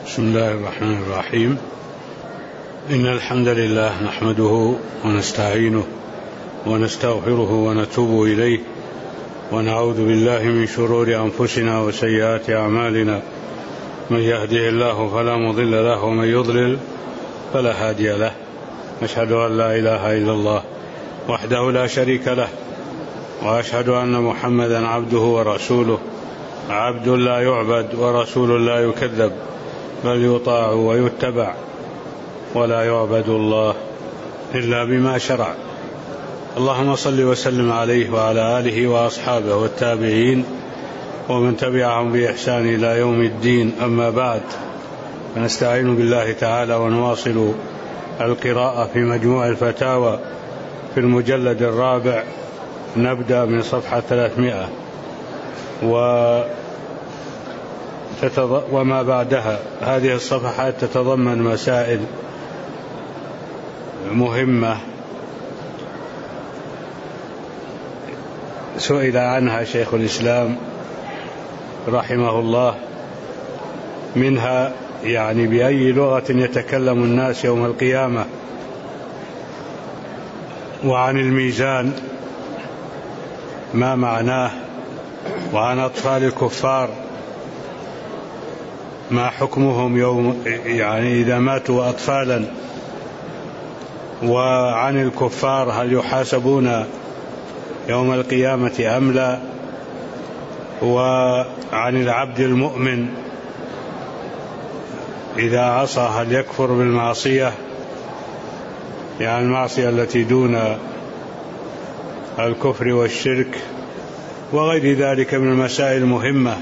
بسم الله الرحمن الرحيم. إن الحمد لله نحمده ونستعينه ونستغفره ونتوب إليه ونعوذ بالله من شرور أنفسنا وسيئات أعمالنا. من يهده الله فلا مضل له ومن يضلل فلا هادي له. أشهد أن لا إله إلا الله وحده لا شريك له، وأشهد أن محمدا عبده ورسوله، عبد لا يعبد ورسول لا يكذب، بل يطاع ويتبع، ولا يعبد الله إلا بما شرع. اللهم صل وسلم عليه وعلى آله وأصحابه والتابعين ومن تبعهم بإحسان إلى يوم الدين. أما بعد، فنستعين بالله تعالى ونواصل القراءة في مجموع الفتاوى في المجلد الرابع. نبدأ من صفحة 300 وما بعدها. هذه الصفحات تتضمن مسائل مهمة سئل عنها شيخ الإسلام رحمه الله، منها يعني بأي لغة يتكلم الناس يوم القيامة، وعن الميزان ما معناه، وعن أطفال الكفار ما حكمهم يوم يعني إذا ماتوا أطفالا، وعن الكفار هل يحاسبون يوم القيامة أم لا، وعن العبد المؤمن إذا عصى هل يكفر بالمعصية، يعني المعصية التي دون الكفر والشرك، وغير ذلك من المسائل المهمة.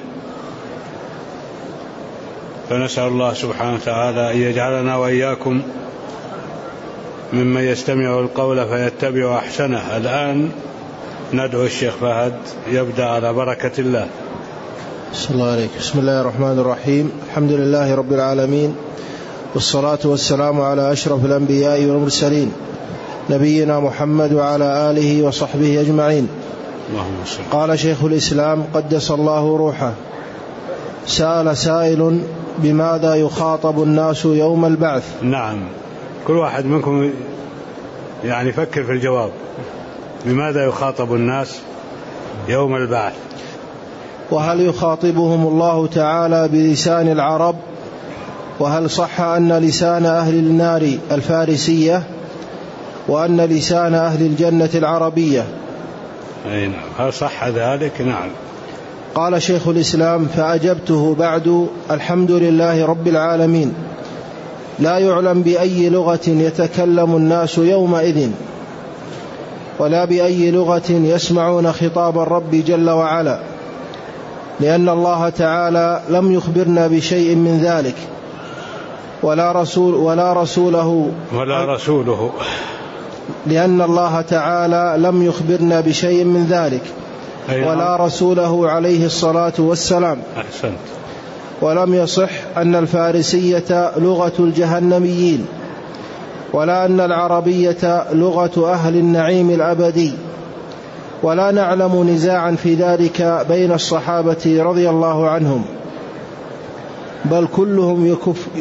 فنسأل الله سبحانه وتعالى أن يجعلنا وإياكم ممن يستمع القول فيتبع أحسنه. الآن ندعو الشيخ فهد يبدأ على بركة الله. صلى الله عليك. بسم الله الرحمن الرحيم. الحمد لله رب العالمين، والصلاة والسلام على أشرف الأنبياء والمرسلين، نبينا محمد وعلى آله وصحبه أجمعين. قال شيخ الإسلام قدس الله روحه: سأل سائل بماذا يخاطب الناس يوم البعث؟ نعم، كل واحد منكم يعني فكر في الجواب. بماذا يخاطب الناس يوم البعث؟ وهل يخاطبهم الله تعالى بلسان العرب؟ وهل صح أن لسان أهل النار الفارسية، وأن لسان أهل الجنة العربية؟ أي نعم، هل صح ذلك؟ نعم. قال شيخ الإسلام: فأجبته بعد: الحمد لله رب العالمين، لا يعلم بأي لغة يتكلم الناس يومئذ، ولا بأي لغة يسمعون خطاب الرب جل وعلا، لأن الله تعالى لم يخبرنا بشيء من ذلك، ولا رسوله لأن الله تعالى لم يخبرنا بشيء من ذلك، ولا رسوله عليه الصلاة والسلام. أحسنت. ولم يصح أن الفارسية لغة الجهنميين، ولا أن العربية لغة أهل النعيم الأبدي، ولا نعلم نزاعا في ذلك بين الصحابة رضي الله عنهم، بل كلهم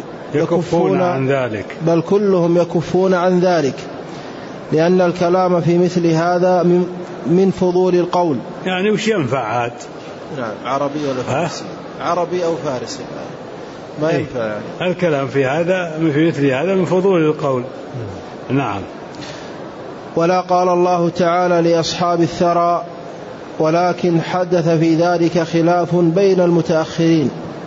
يكفون عن ذلك، لأن الكلام في مثل هذا من فضول القول. يعني وش ينفع هذا؟ نعم، عربي ولا فارسي؟ عربي أو فارسي ما ينفع يعني. الكلام في هذا في مثل هذا من فضول القول. نعم. ولا قال الله تعالى لأصحاب الثرى، ولكن حدث في ذلك خلاف بين المتأخرين،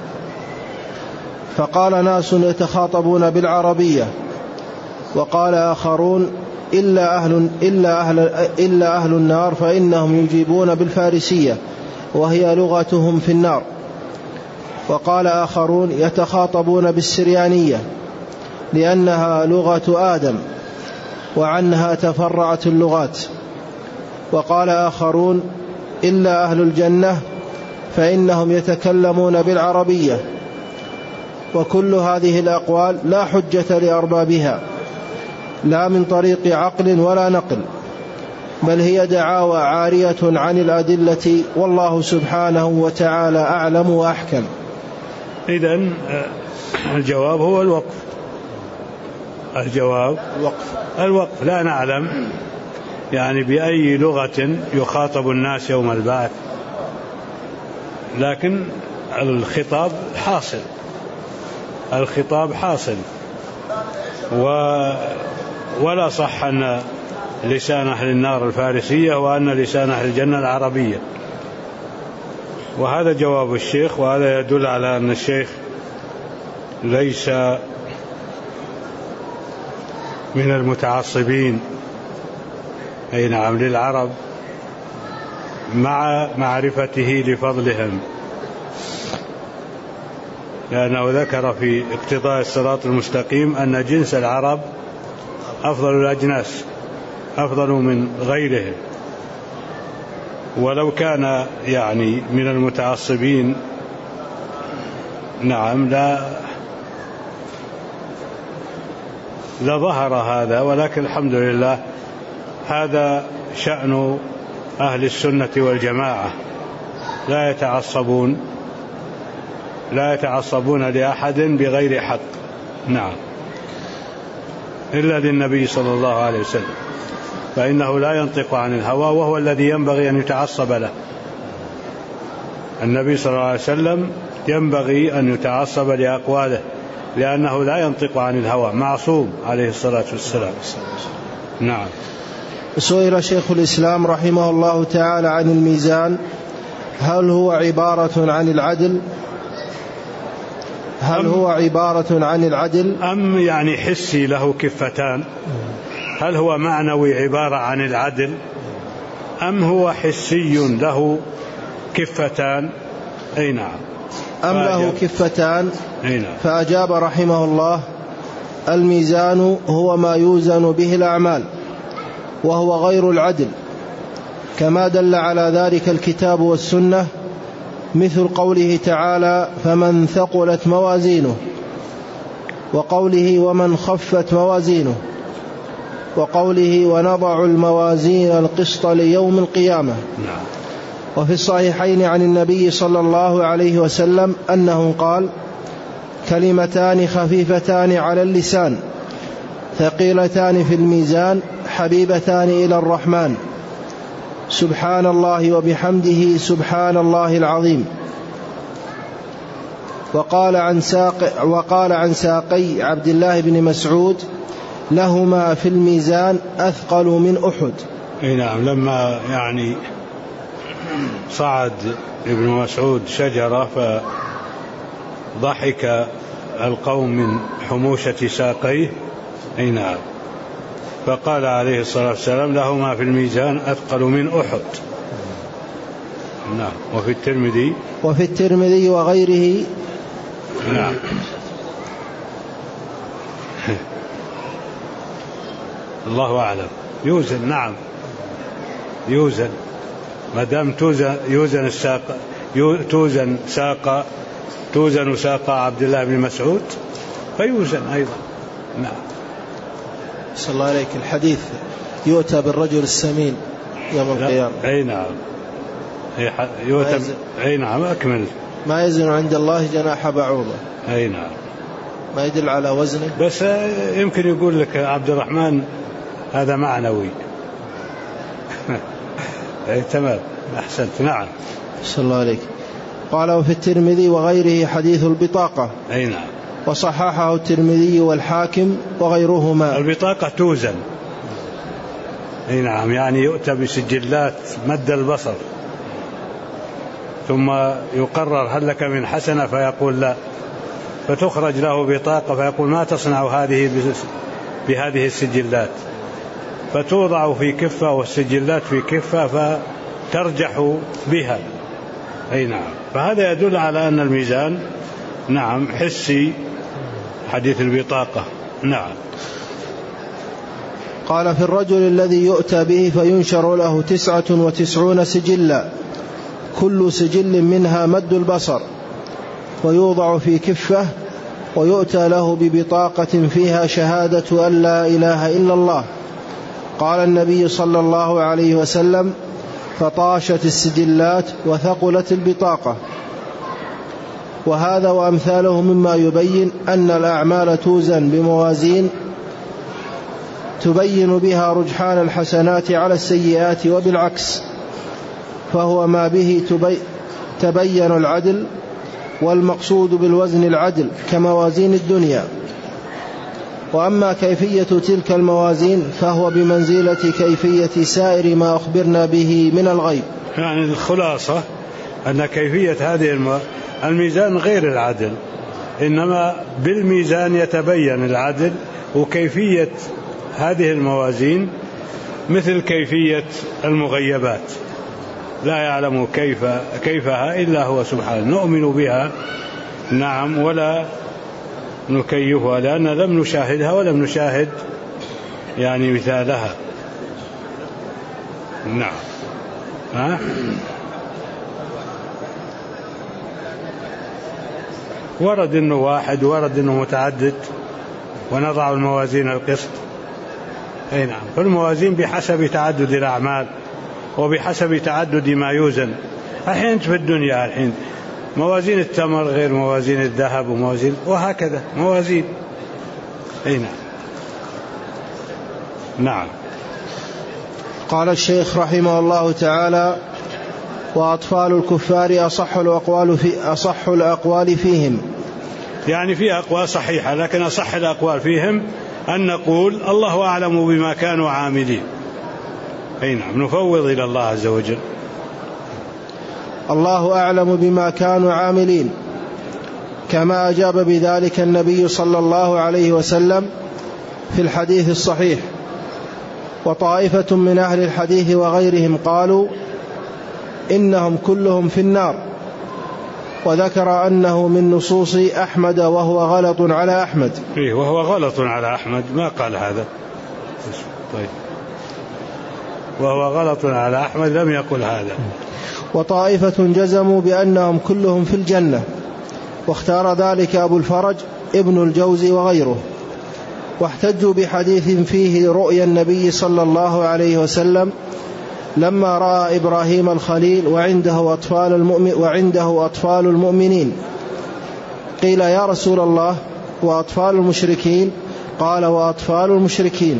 فقال ناس يتخاطبون بالعربية، وقال آخرون إلا أهل النار فإنهم يجيبون بالفارسية وهي لغتهم في النار، وقال آخرون يتخاطبون بالسريانية لأنها لغة آدم وعنها تفرعت اللغات، وقال آخرون إلا أهل الجنة فإنهم يتكلمون بالعربية. وكل هذه الأقوال لا حجة لأربابها، لا من طريق عقل ولا نقل، بل هي دعاوى عارية عن الأدلة، والله سبحانه وتعالى أعلم وأحكم. إذن الجواب هو الوقف. الجواب الوقف. لا نعلم يعني بأي لغة يخاطب الناس يوم البعث، لكن الخطاب حاصل، الخطاب حاصل. ولا صح أن لسان أهل النار الفارسية وأن لسان أهل الجنة العربية. وهذا جواب الشيخ، وهذا يدل على أن الشيخ ليس من المتعصبين أي نعم للعرب، مع معرفته لفضلهم، لأنه ذكر في اقتضاء الصراط المستقيم أن جنس العرب أفضل الأجناس، أفضل من غيرهم. ولو كان يعني من المتعصبين نعم لظهر هذا، ولكن الحمد لله هذا شأن أهل السنة والجماعة، لا يتعصبون لأحد بغير حق، نعم، إلا للنبي صلى الله عليه وسلم، فإنه لا ينطق عن الهوى، وهو الذي ينبغي أن يتعصب له. النبي صلى الله عليه وسلم ينبغي أن يتعصب لأقواله، لأنه لا ينطق عن الهوى، معصوم عليه الصلاة والسلام. نعم. سئل شيخ الإسلام رحمه الله تعالى عن الميزان، هل هو عبارة عن العدل أم يعني حسي له كفتان؟ هل هو معنوي عبارة عن العدل، أم هو حسي له كفتان؟ أي نعم. أم له كفتان؟ أي نعم. فأجاب رحمه الله: الميزان هو ما يوزن به الأعمال، وهو غير العدل، كما دل على ذلك الكتاب والسنة، مثل قوله تعالى: فمن ثقلت موازينه، وقوله: ومن خفت موازينه، وقوله: ونضع الموازين القسط ليوم القيامة. وفي الصحيحين عن النبي صلى الله عليه وسلم أنه قال: كلمتان خفيفتان على اللسان ثقيلتان في الميزان حبيبتان إلى الرحمن، سبحان الله وبحمده سبحان الله العظيم. وقال عن ساقي عبد الله بن مسعود: لهما في الميزان أثقل من أحد. نعم. لما يعني صعد ابن مسعود شجرة فضحك القوم من حموشة ساقيه، أي نعم، فقال عليه الصلاة والسلام: لهما في الميزان أثقل من أحد. نعم. وفي الترمذي وغيره. نعم. الله أعلم. يوزن. نعم، يوزن، ما دام يوزن الساق، توزن ساق عبد الله بن مسعود فيوزن أيضا. نعم. صلى الله عليك. الحديث يؤتى بالرجل السمين يوم القيامة. أي نعم. يؤتى. أي نعم. أكمل. ما يزن عند الله جناح بعوضة. أي نعم. ما يدل على وزنه، بس يمكن يقول لك عبد الرحمن هذا معنوي. أي تمام، أحسنت. نعم. صلى الله عليك. قال: وفي الترمذي وغيره حديث البطاقة. أي نعم. وصححه الترمذي والحاكم وغيرهما. البطاقة توزن. أي نعم. يعني يؤتى بسجلات مد البصر، ثم يقرر هل لك من حسنة، فيقول لا، فتخرج له بطاقة فيقول: ما تصنع بهذه السجلات، فتوضع في كفة والسجلات في كفة فترجح بها. أي نعم. فهذا يدل على أن الميزان نعم حسي، حديث البطاقة. نعم. قال: في الرجل الذي يؤتى به فينشر له 99 سجلا، كل سجل منها مد البصر، ويوضع في كفة، ويؤتى له ببطاقة فيها شهادة أن لا إله إلا الله. قال النبي صلى الله عليه وسلم: فطاشت السجلات وثقلت البطاقة. وهذا وأمثاله مما يبين أن الأعمال توزن بموازين تبين بها رجحان الحسنات على السيئات وبالعكس، فهو ما به تبين العدل، والمقصود بالوزن العدل كموازين الدنيا. وأما كيفية تلك الموازين فهو بمنزلة كيفية سائر ما أخبرنا به من الغيب. يعني الخلاصة أن كيفية هذه الميزان غير العدل، إنما بالميزان يتبين العدل، وكيفية هذه الموازين مثل كيفية المغيبات لا يعلم كيفها إلا هو سبحانه، نؤمن بها نعم ولا نكيفها لأن لم نشاهدها ولم نشاهد يعني مثالها. نعم. ورد إنه واحد، ورد إنه متعدد، ونضع الموازين القسط. أي نعم. فالموازين بحسب تعدد الأعمال وبحسب تعدد ما يوزن. الحين في الدنيا الحين موازين التمر غير موازين الذهب، وموازين وهكذا موازين. أي نعم. نعم. قال الشيخ رحمه الله تعالى: وأطفال الكفار أصح الأقوال فيهم. يعني في أقوال صحيحة، لكن أصح الأقوال فيهم أن نقول الله أعلم بما كانوا عاملين. أي نعم، نفوض إلى الله عز وجل. الله أعلم بما كانوا عاملين، كما أجاب بذلك النبي صلى الله عليه وسلم في الحديث الصحيح. وطائفة من أهل الحديث وغيرهم قالوا إنهم كلهم في النار، وذكر أنه من نصوص أحمد، وهو غلط على أحمد. وهو غلط على أحمد، ما قال هذا. طيب، وهو غلط على أحمد، لم يقل هذا. وطائفة جزموا بأنهم كلهم في الجنة، واختار ذلك أبو الفرج ابن الجوزي وغيره، واحتجوا بحديث فيه رؤيا النبي صلى الله عليه وسلم لما رأى إبراهيم الخليل وعنده أطفال المؤمنين. قيل: يا رسول الله، وأطفال المشركين؟ قال: وأطفال المشركين.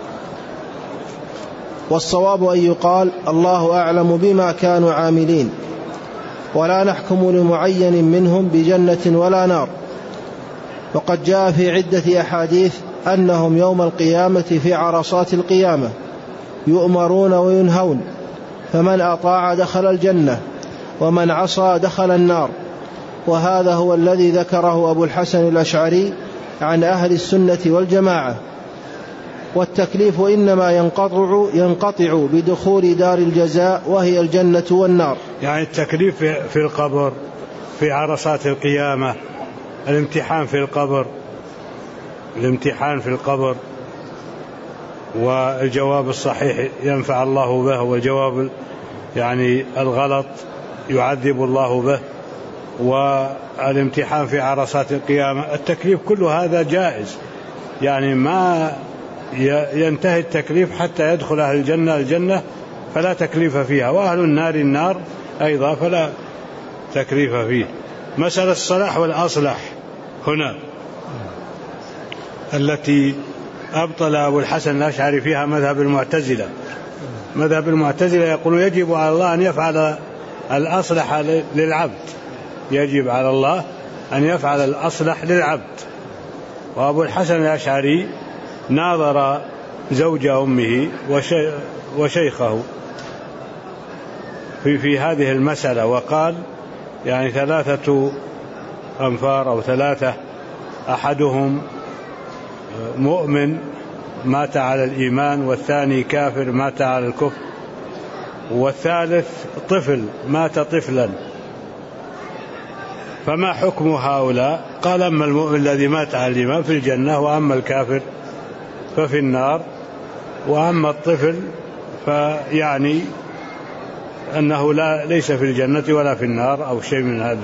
والصواب أن يقال: الله أعلم بما كانوا عاملين، ولا نحكم لمعين منهم بجنة ولا نار. وقد جاء في عدة أحاديث أنهم يوم القيامة في عرصات القيامة يؤمرون وينهون، فمن أطاع دخل الجنة، ومن عصى دخل النار. وهذا هو الذي ذكره أبو الحسن الأشعري عن أهل السنة والجماعة. والتكليف إنما ينقطع بدخول دار الجزاء، وهي الجنة والنار. يعني التكليف في القبر، في عرصات القيامة، الامتحان في القبر، والجواب الصحيح ينفع الله به، والجواب يعني الغلط يعذب الله به، والامتحان في عرصات القيامة. التكليف كل هذا جائز، يعني ما ينتهي التكليف حتى يدخل أهل الجنة الجنة فلا تكليف فيها، وأهل النار النار أيضا فلا تكليف فيه. مسألة الصلاح والأصلح هنا التي أبطل أبو الحسن الأشعري فيها مذهب المعتزلة. مذهب المعتزلة يقول يجب على الله أن يفعل الأصلح للعبد، يجب على الله أن يفعل الأصلح للعبد. وأبو الحسن الأشعري ناظر زوج أمه وشيخه في هذه المسألة، وقال يعني 3 أنفار أو 3، أحدهم مؤمن مات على الإيمان، والثاني كافر مات على الكفر، والثالث طفل مات طفلا، فما حكم هؤلاء؟ قال: أما المؤمن الذي مات على الإيمان في الجنة، وأما الكافر ففي النار، وأما الطفل فيعني أنه ليس في الجنة ولا في النار أو شيء من هذا.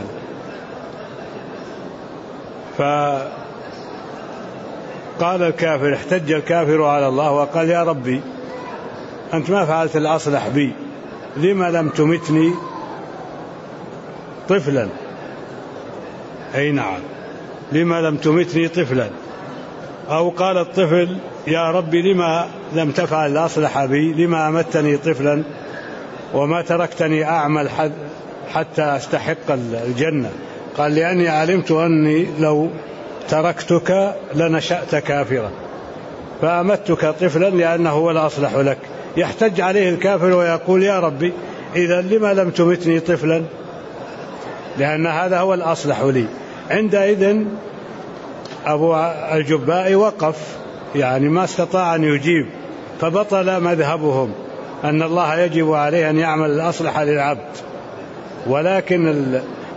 فقال الكافر، احتج الكافر على الله وقال: يا ربي، أنت ما فعلت الأصلح بي، لما لم تمتني طفلا؟ أي نعم، لما لم تمتني طفلا. أو قال الطفل يا ربي لما لم تفعل الأصلح بي، لما أمتني طفلا وما تركتني أعمل حتى أستحق الجنة. قال لأني علمت أني لو تركتك لنشأت كافرا فأمتك طفلا لأنه هو الأصلح لك. يحتج عليه الكافر ويقول يا ربي إذا لما لم تمتني طفلا، لأن هذا هو الأصلح لي. عندئذ أبو الجباء وقف، يعني ما استطاع أن يجيب، فبطل مذهبهم أن الله يجب عليه أن يعمل الأصلح للعبد، ولكن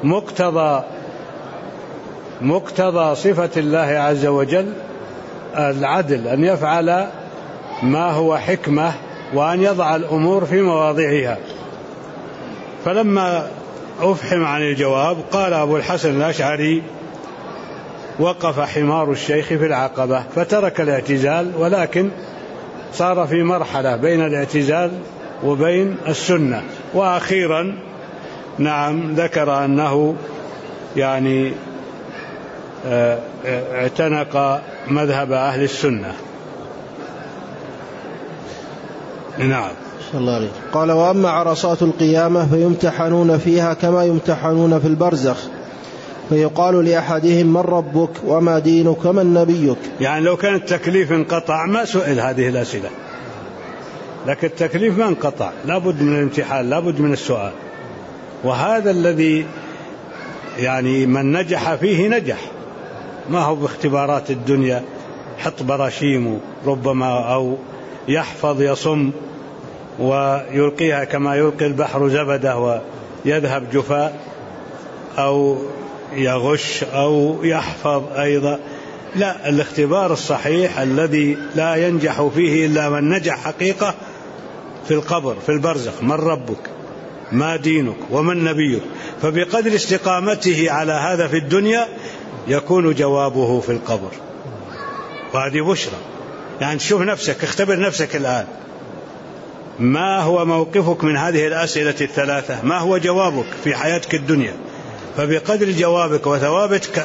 مقتضى صفة الله عز وجل العدل، أن يفعل ما هو حكمة وأن يضع الأمور في مواضعها. فلما أفحم عن الجواب قال أبو الحسن الأشعري وقف حمار الشيخ في العقبة فترك الاعتزال، ولكن صار في مرحلة بين الاعتزال وبين السنة. وأخيرا نعم ذكر أنه يعني اعتنق مذهب أهل السنة. نعم. قال وأما عرصات القيامة فيمتحنون فيها كما يمتحنون في البرزخ، فيقال لأحدهم من ربك وما دينك ومن نبيك. يعني لو كان التكليف انقطع ما سئل هذه الأسئلة، لكن التكليف ما انقطع، لابد من الامتحان، لابد من السؤال. وهذا الذي يعني من نجح فيه نجح، ما هو باختبارات الدنيا حط براشيم ربما، أو يحفظ يصم ويلقيها كما يلقي البحر زبده ويذهب جفاء، أو يغش أو يحفظ أيضا. لا، الاختبار الصحيح الذي لا ينجح فيه إلا من نجح حقيقة في القبر في البرزخ، من ربك ما دينك ومن نبيك. فبقدر استقامته على هذا في الدنيا يكون جوابه في القبر، وهذه بشرى. يعني شوف نفسك، اختبر نفسك الآن، ما هو موقفك من هذه الأسئلة الثلاثة؟ ما هو جوابك في حياتك الدنيا؟ فبقدر جوابك وثوابتك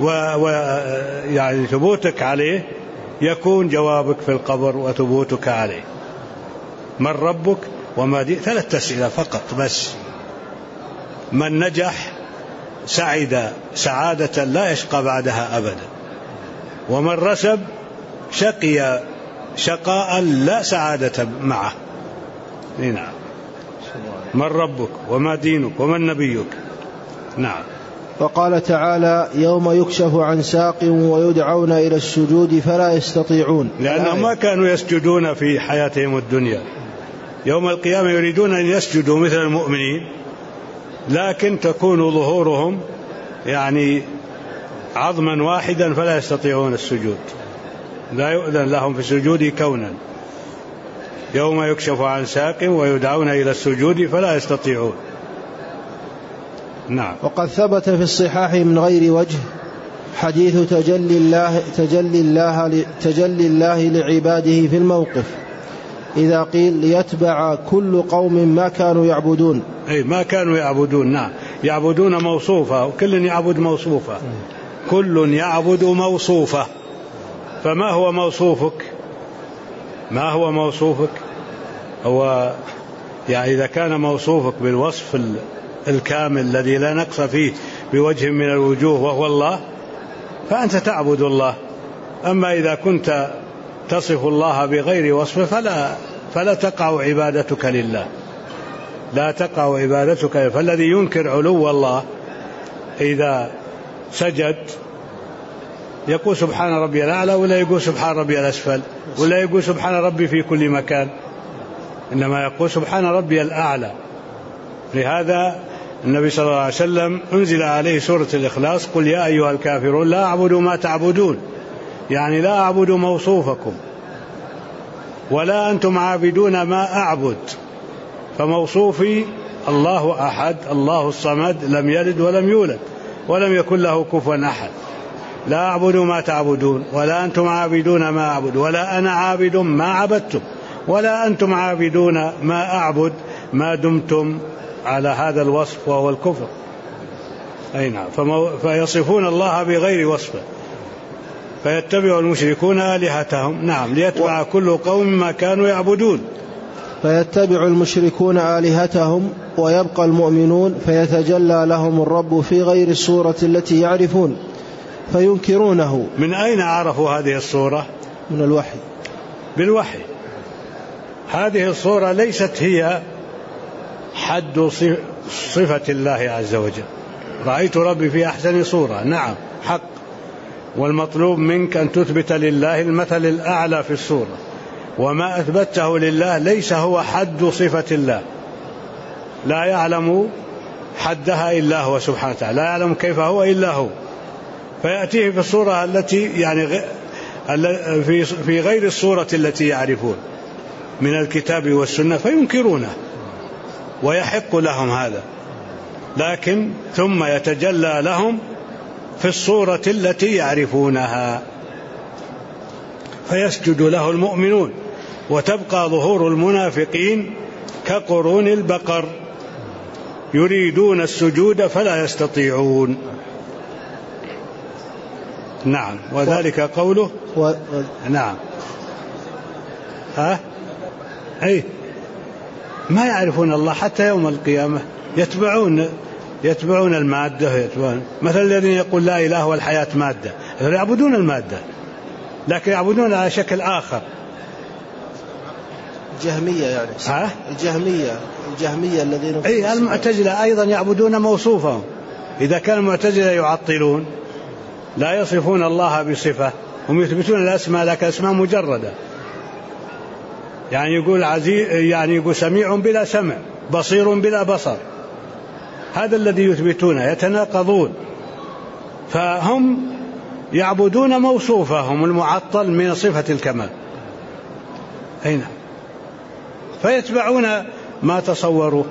يعني ثبوتك عليه يكون جوابك في القبر وثبوتك عليه. من ربك وما دين، 3 أسئلة فقط بس. من نجح سعد سعادة لا يشقى بعدها أبدا، ومن رسب شقي شقاء لا سعادة معه. نعم. من ربك وما دينك ومن نبيك. نعم. وقال تعالى يوم يكشف عن ساق ويدعون إلى السجود فلا يستطيعون، لأنهم ما كانوا يسجدون في حياتهم الدنيا. يوم القيامة يريدون أن يسجدوا مثل المؤمنين، لكن تكون ظهورهم يعني عظما واحدا فلا يستطيعون السجود، لا يؤذن لهم في السجود كونا. يوم يكشف عن ساق ويدعون إلى السجود فلا يستطيعون. نعم. وقد ثبت في الصحاح من غير وجه حديث تجلي الله لعباده في الموقف، إذا قيل ليتبع كل قوم ما كانوا يعبدون. أي ما كانوا يعبدون. نعم، يعبدون موصوفة، وكل يعبد موصوفة، كل يعبد موصوفة. فما هو موصوفك؟ ما هو موصوفك؟ هو يعني إذا كان موصوفك بالوصف الكامل الذي لا نقص فيه بوجه من الوجوه وهو الله، فأنت تعبد الله. أما إذا كنت تصف الله بغير وصفه فلا تقع عبادتك لله، لا تقع عبادتك. فالذي ينكر علو الله إذا سجد يقول سبحان ربي الأعلى، ولا يقول سبحان ربي الأسفل، ولا يقول سبحان ربي في كل مكان، إنما يقول سبحان ربي الأعلى. لهذا النبي صلى الله عليه وسلم أنزل عليه سورة الإخلاص: قل يا أيها الكافرون لا أعبد ما تعبدون، يعني لا أعبد موصوفكم ولا أنتم عابدون ما أعبد. فموصوفي الله أحد، الله الصمد، لم يلد ولم يولد ولم يكن له كفوا أحد. لا أعبد ما تعبدون ولا أنتم عابدون ما أعبد ولا أنا عابد ما عبدتم ولا أنتم عابدون ما أعبد ما دمتم على هذا الوصف وهو الكفر. أي نعم. فيصفون الله بغير وصفه، فيتبع المشركون آلهتهم. نعم، ليتبع كل قوم ما كانوا يعبدون. فيتبع المشركون آلهتهم ويبقى المؤمنون فيتجلى لهم الرب في غير الصورة التي يعرفون فينكرونه. من أين عرفوا هذه الصورة؟ من الوحي. بالوحي. هذه الصورة ليست هي حد صفة الله عز وجل. رأيت ربي في أحسن صورة، نعم حق، والمطلوب منك أن تثبت لله المثل الأعلى في الصورة، وما أثبته لله ليس هو حد صفة الله، لا يعلم حدها إلا هو سبحانه وتعالى، لا يعلم كيف هو إلا هو، فيأتيه في الصورة التي يعني في غير الصورة التي يعرفون من الكتاب والسنة فينكرونه، ويحق لهم هذا، لكن ثم يتجلى لهم في الصورة التي يعرفونها فيسجد له المؤمنون، وتبقى ظهور المنافقين كقرون البقر يريدون السجود فلا يستطيعون. نعم، وذلك قوله نعم أي ما يعرفون الله حتى يوم القيامة، يتبعون المادة، مثل الذين يقول لا إله والحياة مادة، يعبدون المادة لكن يعبدون على شكل آخر. الجهمية يعني الجهمية الذين المعتزلة أيضا يعبدون موصوفهم. إذا كان المعتزلة يعطلون لا يصفون الله بصفة، هم يثبتون الأسماء لكن أسماء مجردة، يعني يقول عزيز، يعني يقول سميع بلا سمع، بصير بلا بصر، هذا الذي يثبتونه، يتناقضون. فهم يعبدون موصوفهم المعطل من صفة الكمال، أين فيتبعون ما تصوروا،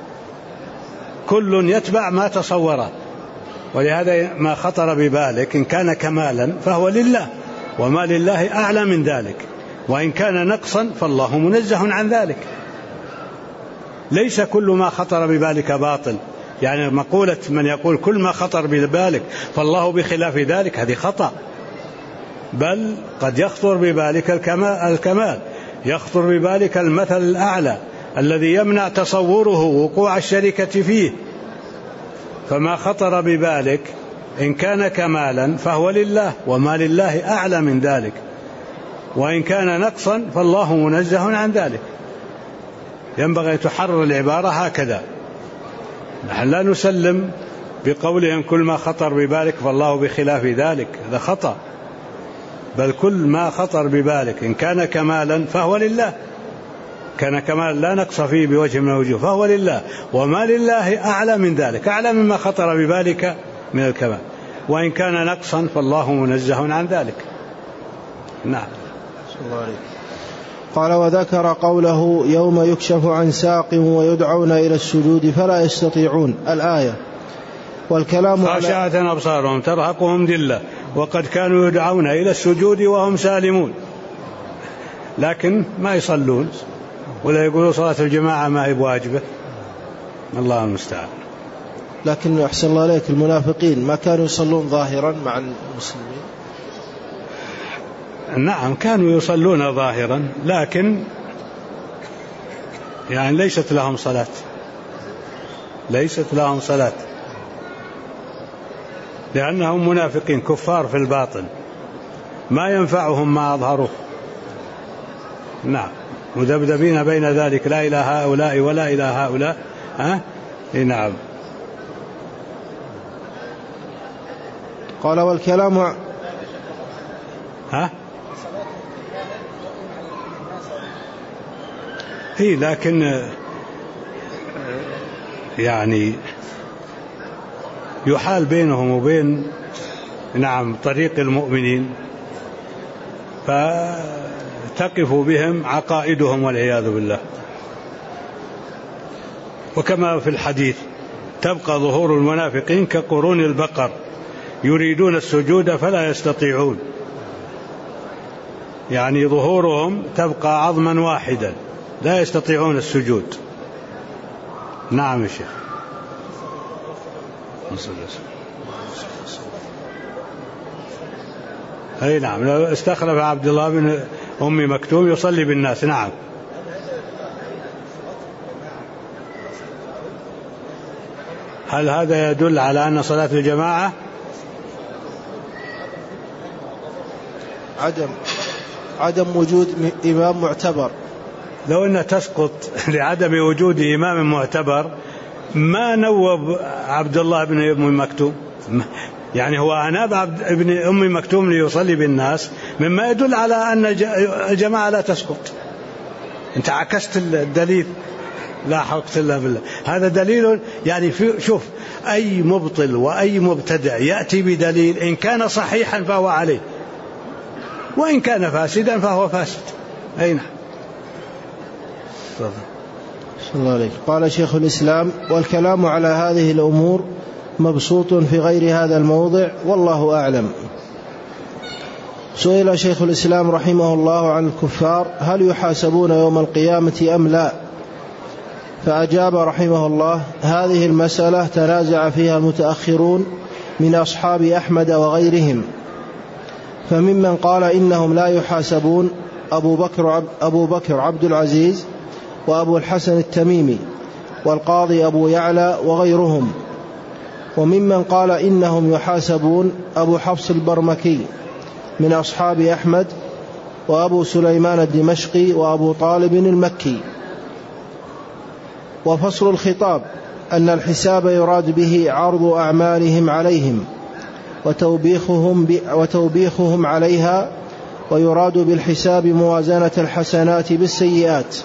كل يتبع ما تصوره، ولهذا ما خطر ببالك إن كان كمالا فهو لله، وما لله أعلى من ذلك، وإن كان نقصا فالله منزه عن ذلك. ليس كل ما خطر ببالك باطل، يعني مقولة من يقول كل ما خطر ببالك فالله بخلاف ذلك هذه خطأ، بل قد يخطر ببالك الكمال، يخطر ببالك المثل الأعلى الذي يمنع تصوره وقوع الشركة فيه، فما خطر ببالك إن كان كمالا فهو لله، وما لله أعلى من ذلك، وإن كان نقصا فالله منزه عن ذلك. ينبغي أن تحرر العبارة هكذا، نحن لا نسلم بقولهم كل ما خطر ببالك فالله بخلاف ذلك، هذا خطأ، بل كل ما خطر ببالك إن كان كمالا فهو لله، كان كمال لا نقص فيه بوجه من الوجوه فهو لله، وما لله أعلى من ذلك، أعلى مما خطر ببالك من الكمال، وإن كان نقصا فالله منزه عن ذلك. نعم. قال وذكر قوله يوم يكشف عن ساق ويدعون إلى السجود فلا يستطيعون، الآية. والكلام خاشعة أبصارهم ترهقهم ذلة وقد كانوا يدعون إلى السجود وهم سالمون، لكن ما يصلون ولا يقولوا صلاة الجماعة ما هي بواجبة، الله المستعان. لكن أحسن الله عليك المنافقين ما كانوا يصلون ظاهرا مع المسلمين؟ نعم كانوا يصلون ظاهرا، لكن يعني ليست لهم صلاة، لأنهم منافقين كفار في الباطن، ما ينفعهم ما أظهروه. نعم، مذبذبين بين ذلك، لا إلى هؤلاء ولا إلى هؤلاء. نعم. قال والكلام لكن يعني يحال بينهم وبين طريق المؤمنين، فتقف بهم عقائدهم والعياذ بالله. وكما في الحديث تبقى ظهور المنافقين كقرون البقر يريدون السجود فلا يستطيعون، يعني ظهورهم تبقى عظما واحدا لا يستطيعون السجود. نعم يا شيخ. أي نعم، لو استخلف عبد الله بن أم مكتوم يصلي بالناس. نعم. هل هذا يدل على أن صلاة الجماعة عدم وجود إمام معتبر؟ لو أن تسقط لعدم وجود إمام معتبر ما نوب عبد الله بن أم مكتوم، يعني هو أناب ابن أم مكتوم ليصلي بالناس، مما يدل على أن الجماعة لا تسقط. أنت عكست الدليل، لا حول إلا بالله. هذا دليل، يعني شوف، أي مبطل وأي مبتدع يأتي بدليل إن كان صحيحا فهو عليه، وإن كان فاسدا فهو فاسد. أي نعم. صلى الله عليه. قال شيخ الإسلام: والكلام على هذه الأمور مبسوط في غير هذا الموضع، والله أعلم. سئل شيخ الإسلام رحمه الله عن الكفار هل يحاسبون يوم القيامة أم لا، فأجاب رحمه الله: هذه المسألة تنازع فيها المتأخرون من أصحاب أحمد وغيرهم، فممن قال إنهم لا يحاسبون أبو بكر عبد العزيز وأبو الحسن التميمي والقاضي أبو يعلى وغيرهم، وممن قال إنهم يحاسبون أبو حفص البرمكي من أصحاب أحمد وأبو سليمان الدمشقي وأبو طالب المكي. وفصل الخطاب أن الحساب يراد به عرض أعمالهم عليهم وتوبيخهم عليها، ويراد بالحساب موازنة الحسنات بالسيئات.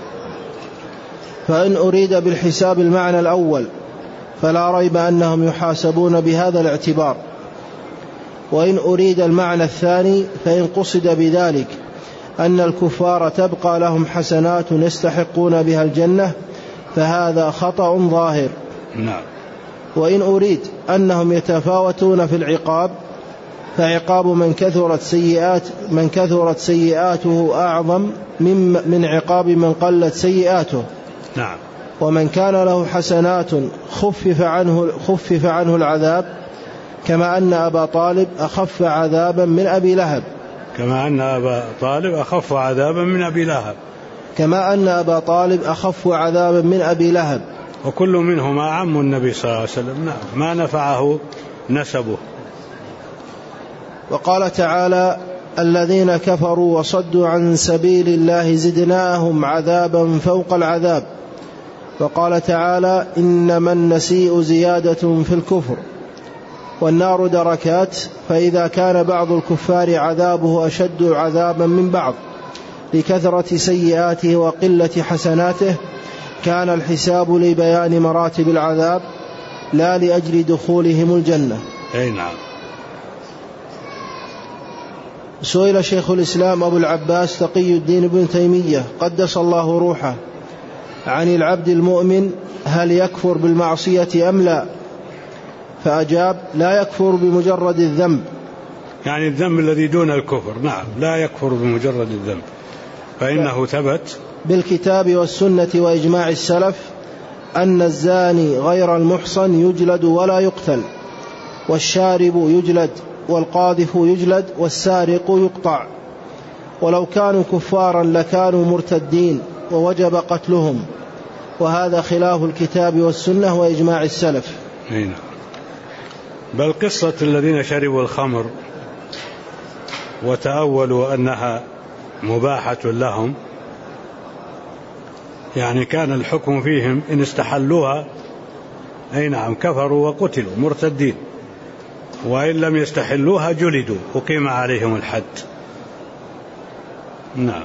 فإن أريد بالحساب المعنى الأول فلا ريب أنهم يحاسبون بهذا الاعتبار، وإن أريد المعنى الثاني فإن قصد بذلك أن الكفار تبقى لهم حسنات يستحقون بها الجنة فهذا خطأ ظاهر. نعم. وإن أريد أنهم يتفاوتون في العقاب فعقاب من كثرت سيئاته أعظم من عقاب من قلت سيئاته. نعم. ومن كان له حسنات خفف عنه العذاب، كما أن أبا طالب أخف عذابا من أبي لهب. كما أن أبا طالب أخف عذابا من أبي لهب. وكل منهما عم النبي صلى الله عليه وسلم. نعم. ما نفعه نسبه. وقال تعالى: الذين كفروا وصدوا عن سبيل الله زدناهم عذابا فوق العذاب. وقال تعالى: إنما النسيء زيادة في الكفر والنار دركات، فإذا كان بعض الكفار عذابه أشد عذابا من بعض لكثرة سيئاته وقلة حسناته، كان الحساب لبيان مراتب العذاب لا لأجل دخولهم الجنة. أي نعم. سئل شيخ الإسلام أبو العباس تقي الدين بن تيمية قدس الله روحه عن العبد المؤمن هل يكفر بالمعصية أم لا، فأجاب: لا يكفر بمجرد الذنب، يعني الذنب الذي دون الكفر. نعم، لا يكفر بمجرد الذنب، فإنه ثبت بالكتاب والسنة وإجماع السلف أن الزاني غير المحصن يجلد ولا يقتل، والشارب يجلد، والقاذف يجلد، والسارق يقطع. ولو كانوا كفارا لكانوا مرتدين ووجب قتلهم، وهذا خلاف الكتاب والسنة وإجماع السلف. هنا. بل قصة الذين شربوا الخمر وتأولوا أنها مباحة لهم، يعني كان الحكم فيهم إن استحلوها أي نعم كفروا وقتلوا مرتدين، وإن لم يستحلوها جلدوا وقيم عليهم الحد. نعم.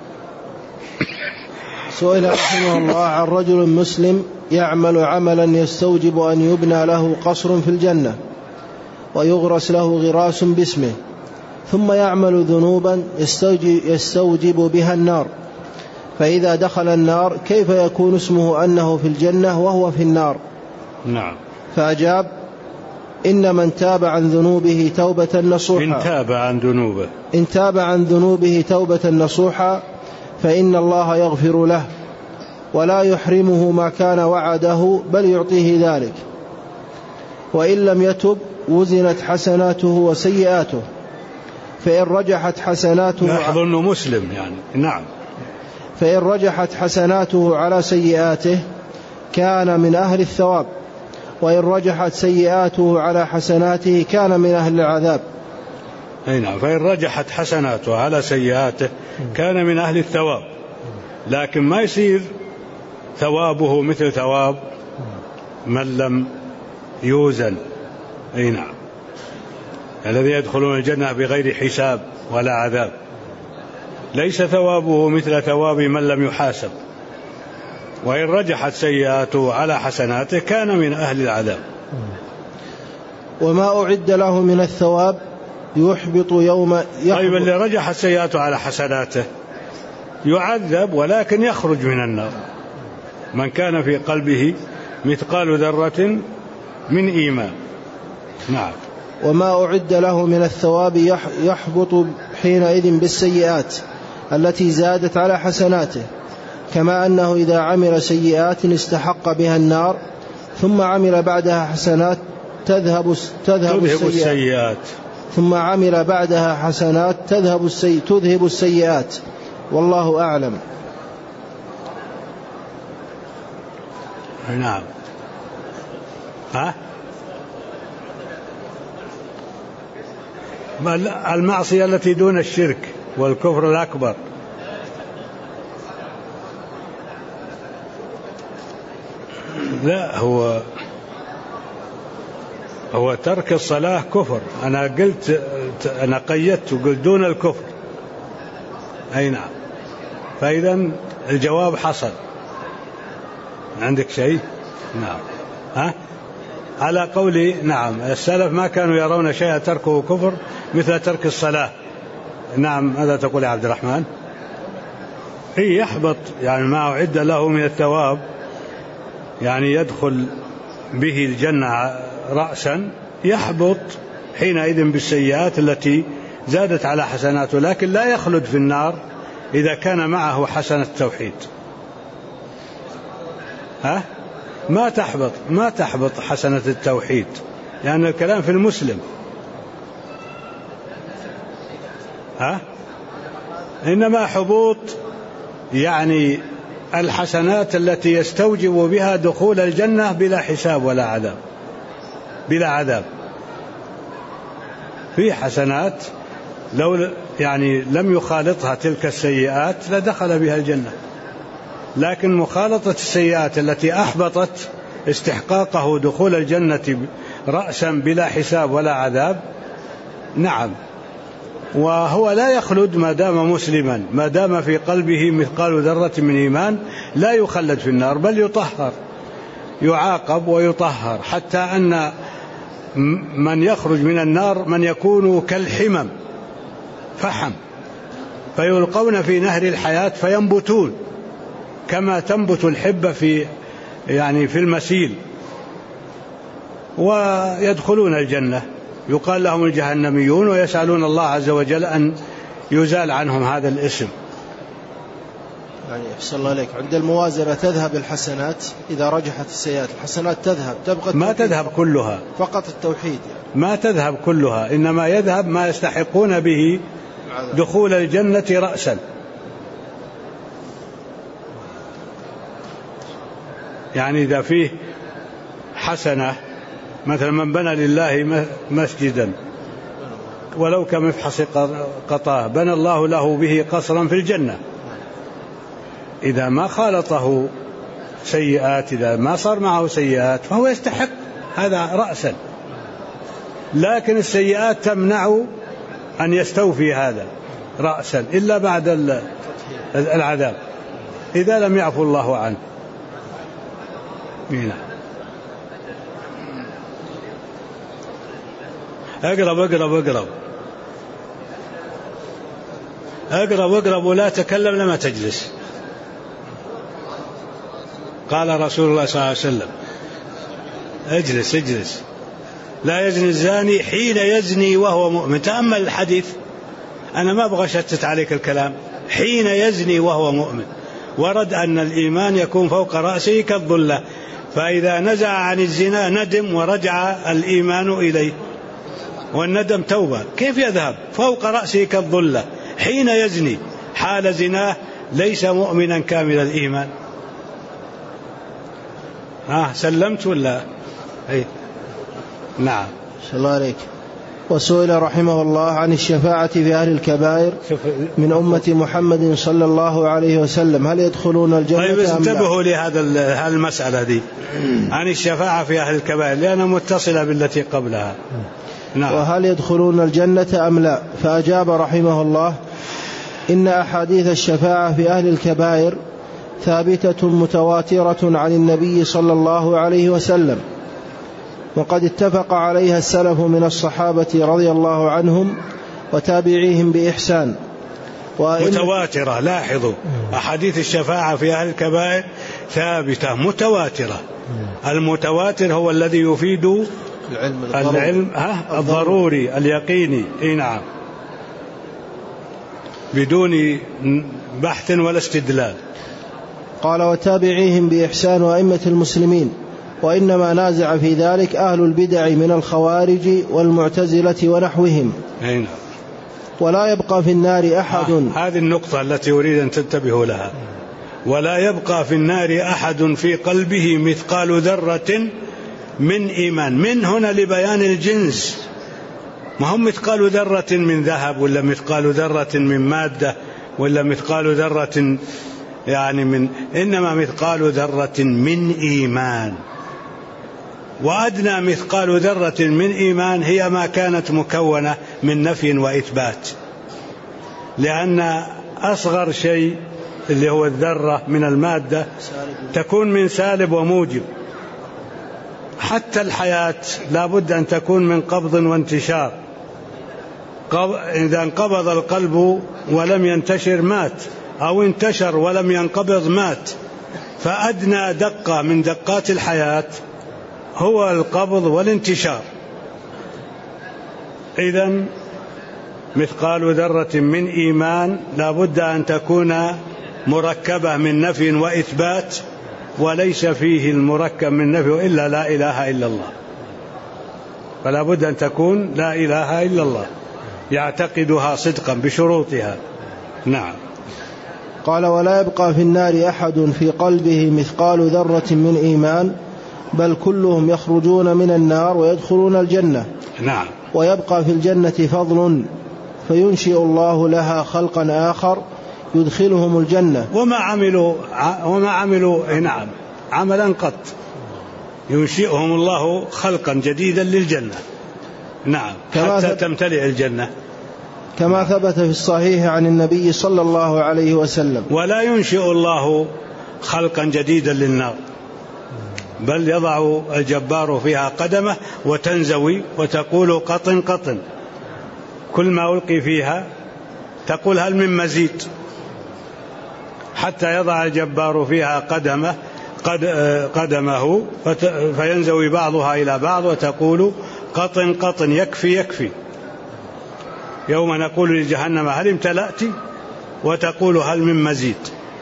سئل رحمه الله عن رجل مسلم يعمل عملا يستوجب أن يبنى له قصر في الجنة ويغرس له غراس باسمه، ثم يعمل ذنوبا يستوجب بها النار، فإذا دخل النار كيف يكون اسمه أنه في الجنة وهو في النار؟ نعم. فأجاب: إن من تاب عن ذنوبه توبة نصوحا، إن تاب عن ذنوبه توبة نصوحا فإن الله يغفر له ولا يحرمه ما كان وعده، بل يعطيه ذلك. وإن لم يتب وزنت حسناته وسيئاته، فإن رجحت حسناته لاحظ أنه مسلم يعني. نعم. فإن رجحت حسناته على سيئاته كان من أهل الثواب، وإن رجحت سيئاته على حسناته كان من أهل العذاب. أي نعم. فإن رجحت حسناته على سيئاته كان من أهل الثواب، لكن ما يصير ثوابه مثل ثواب من لم يوزن. أي نعم. الذي يدخلون الجنة بغير حساب ولا عذاب، ليس ثوابه مثل ثواب من لم يحاسب. وإن رجحت سيئاته على حسناته كان من أهل العذاب. وما أعد له من الثواب يحبط يوم طيب اللي رجحت سيئاته على حسناته يعذب ولكن يخرج من النار، من كان في قلبه مثقال ذرة من إيمان. نعم. وما أعد له من الثواب يحبط حينئذ بالسيئات التي زادت على حسناته، كما أنه إذا عمل سيئات استحق بها النار ثم عمل بعدها حسنات تذهب السيئات، ثم عمل بعدها حسنات تذهب السيئات، والله أعلم. نعم. المعصية التي دون الشرك والكفر الأكبر. لا، هو ترك الصلاة كفر. أنا قيدت وقلت دون الكفر. أي نعم. فإذا الجواب حصل. عندك شيء؟ نعم. على قولي نعم، السلف ما كانوا يرون شيئا تركه كفر مثل ترك الصلاة. نعم. ماذا تقول يا عبد الرحمن؟ يحبط يعني ما أعد له من الثواب، يعني يدخل به الجنة رأسا، يحبط حينئذ بالسيئات التي زادت على حسناته، لكن لا يخلد في النار إذا كان معه حسنة التوحيد. ما تحبط حسنة التوحيد، لأن الكلام في المسلم. إنما حبوط يعني الحسنات التي يستوجب بها دخول الجنة بلا حساب ولا عذاب، بلا عذاب. في حسنات لو يعني لم يخالطها تلك السيئات لدخل بها الجنة، لكن مخالطة السيئات التي أحبطت استحقاقه دخول الجنة رأسا بلا حساب ولا عذاب. نعم. وهو لا يخلد ما دام مسلما، ما دام في قلبه مثقال ذرة من إيمان لا يخلد في النار، بل يطهر، يعاقب ويطهر، حتى أن من يخرج من النار من يكون كالحمم، فحم، فيلقون في نهر الحياة فينبتون كما تنبت الحبة في المسيل، ويدخلون الجنة. يقال لهم الجهنميون، ويسألون الله عز وجل أن يزال عنهم هذا الاسم. يعني أحسن الله عليك، عند الموازنة تذهب الحسنات إذا رجحت السيئات، الحسنات تذهب، تبقى ما تذهب كلها، فقط التوحيد يعني. ما تذهب كلها، إنما يذهب ما يستحقون به دخول الجنة رأسا. يعني إذا فيه حسنة، مثلا من بنى لله مسجدا ولو كمفحص قطاه بنى الله له به قصرا في الجنة، إذا ما خالطه سيئات، إذا ما صار معه سيئات فهو يستحق هذا رأسا، لكن السيئات تمنع أن يستوفي هذا رأسا إلا بعد العذاب إذا لم يعفو الله عنه. اقرب ولا تكلم لما تجلس. قال رسول الله صلى الله عليه وسلم: اجلس لا يزني الزاني حين يزني وهو مؤمن. تأمل الحديث، أنا ما أبغى أشتت عليك الكلام. حين يزني وهو مؤمن، ورد أن الإيمان يكون فوق رأسه كالظلة، فإذا نزع عن الزنا ندم ورجع الإيمان إليه. والندم توبة، كيف يذهب؟ فوق رأسه كالظلة حين يزني، حال زناه ليس مؤمنا كامل الإيمان. سلمت ولا؟ نعم. صلى الله عليك. وسئل رحمه الله عن الشفاعة في أهل الكبائر من أمة محمد صلى الله عليه وسلم، هل يدخلون الجنة؟ طيب انتبهوا لهذا المسألة دي عن الشفاعة في أهل الكبائر لأنها متصلة بالتي قبلها. نعم. وهل يدخلون الجنة أم لا؟ فأجاب رحمه الله: إن أحاديث الشفاعة في أهل الكبائر ثابتة متواترة عن النبي صلى الله عليه وسلم، وقد اتفق عليها السلف من الصحابة رضي الله عنهم وتابعيهم بإحسان. متواترة، لاحظوا أحاديث الشفاعة في أهل الكبائر ثابتة متواترة. المتواتر هو الذي يفيد العلم الضروري اليقيني. نعم، بدون بحث ولا استدلال. قال: وتابعيهم بإحسان وأئمة المسلمين، وإنما نازع في ذلك أهل البدع من الخوارج والمعتزلة ونحوهم. ولا يبقى في النار أحد. هذه النقطة التي أريد أن تنتبهوا لها. ولا يبقى في النار أحد في قلبه مثقال ذرة من إيمان. من هنا لبيان الجنس، ما هم مثقال ذرة من ذهب ولا مثقال ذرة من مادة ولا مثقال ذرة يعني إنما مثقال ذرة من إيمان. وأدنى مثقال ذرة من إيمان هي ما كانت مكونة من نفي وإثبات، لأن أصغر شيء اللي هو الذرة من المادة تكون من سالب وموجب. حتى الحياة لا بد أن تكون من قبض وانتشار. إذا انقبض القلب ولم ينتشر مات، أو انتشر ولم ينقبض مات. فأدنى دقة من دقات الحياة هو القبض والانتشار. إذن مثقال ذرة من إيمان لا بد أن تكون مركبة من نفي وإثبات، وليس فيه المركب من نفي إلا لا إله إلا الله. فلا بد أن تكون لا إله إلا الله يعتقدها صدقا بشروطها. نعم. قال: ولا يبقى في النار أحد في قلبه مثقال ذرة من إيمان، بل كلهم يخرجون من النار ويدخلون الجنة. نعم. ويبقى في الجنة فضل فينشئ الله لها خلقا آخر يدخلهم الجنة. وما عملوا نعم عملا قط، ينشئهم الله خلقا جديدا للجنة. نعم، حتى تمتلئ الجنة، كما ثبت في الصحيح عن النبي صلى الله عليه وسلم. ولا ينشئ الله خلقا جديدا للنار، بل يضع الجبار فيها قدمه وتنزوي وتقول قطن قطن. كل ما ألقي فيها تقول هل من مزيد، حتى يضع الجبار فيها قدمه فينزوي بعضها إلى بعض وتقول قطن قطن، يكفي يكفي. يوم نقول لجهنم هل امتلأت، وتقول هل من مزيد.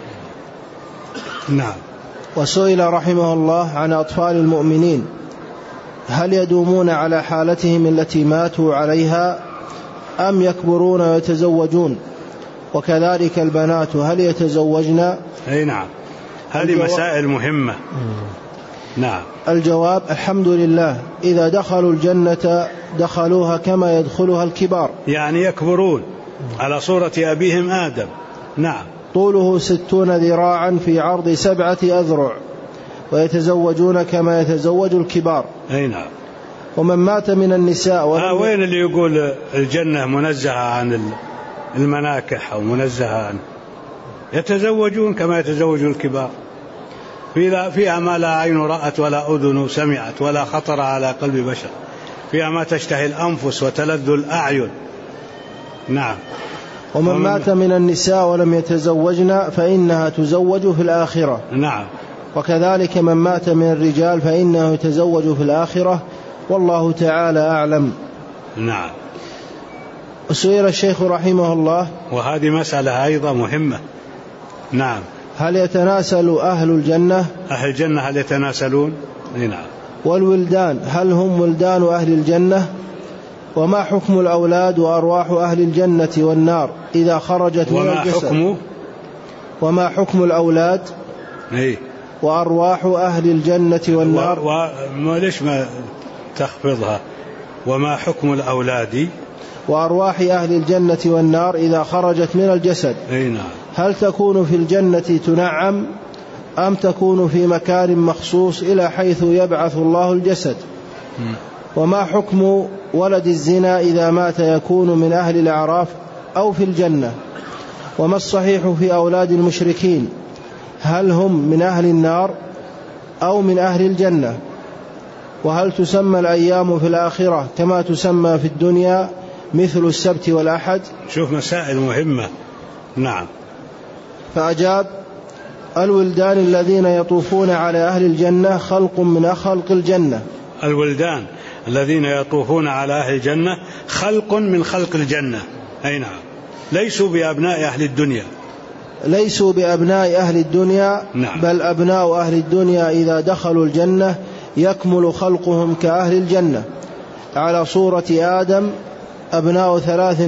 نعم. وسئل رحمه الله عن أطفال المؤمنين، هل يدومون على حالتهم التي ماتوا عليها أم يكبرون ويتزوجون؟ وكذلك البنات هل يتزوجن؟ أي نعم، هذه مسائل مهمة. نعم. الجواب: الحمد لله، إذا دخلوا الجنة دخلوها كما يدخلها الكبار، يعني يكبرون على صورة أبيهم آدم. نعم. طوله 60 ذراعا في عرض 7 أذرع، ويتزوجون كما يتزوج الكبار. أي نعم. ومن مات من النساء وين اللي يقول الجنة منزهة عن المناكح أو منزهة عن، يتزوجون كما يتزوج الكبار. فيها ما لا عين رأت ولا أذن سمعت ولا خطر على قلب بشر، فيها ما تشتهي الأنفس وتلذ الأعين. نعم. ومن مات من النساء ولم يتزوجن فإنها تزوج في الآخرة. نعم. وكذلك من مات من الرجال فإنه يتزوج في الآخرة، والله تعالى أعلم. نعم. وسئل الشيخ رحمه الله، وهذه مسألة أيضا مهمة. نعم. هل يتناسل أهل الجنة؟ أهل الجنة هل يتناسلون؟ نعم. والولدان هل هم ولدان أهل الجنة؟ وما حكم الأولاد وأرواح أهل الجنة والنار إذا خرجت من الجسد؟ وما حكم الأولاد وأرواح أهل الجنة والنار؟ ليش ما تخفضها؟ وما حكم الأولاد وأرواح أهل الجنة والنار إذا خرجت من الجسد؟ نعم. هل تكون في الجنة تنعم أم تكون في مكان مخصوص إلى حيث يبعث الله الجسد؟ وما حكم ولد الزنا إذا مات يكون من أهل الأعراف أو في الجنة؟ وما الصحيح في أولاد المشركين؟ هل هم من أهل النار أو من أهل الجنة؟ وهل تسمى الأيام في الآخرة كما تسمى في الدنيا مثل السبت والأحد؟ شوف مسائل مهمة. نعم. فأجاب: الولدان الذين يطوفون على أهل الجنة خلق من خلق الجنة. الولدان الذين يطوفون على أهل الجنة خلق من خلق الجنة. أي نعم. ليسوا بأبناء أهل الدنيا. ليسوا بأبناء أهل الدنيا. نعم. بل أبناء أهل الدنيا إذا دخلوا الجنة يكمل خلقهم كأهل الجنة على صورة آدم أبناء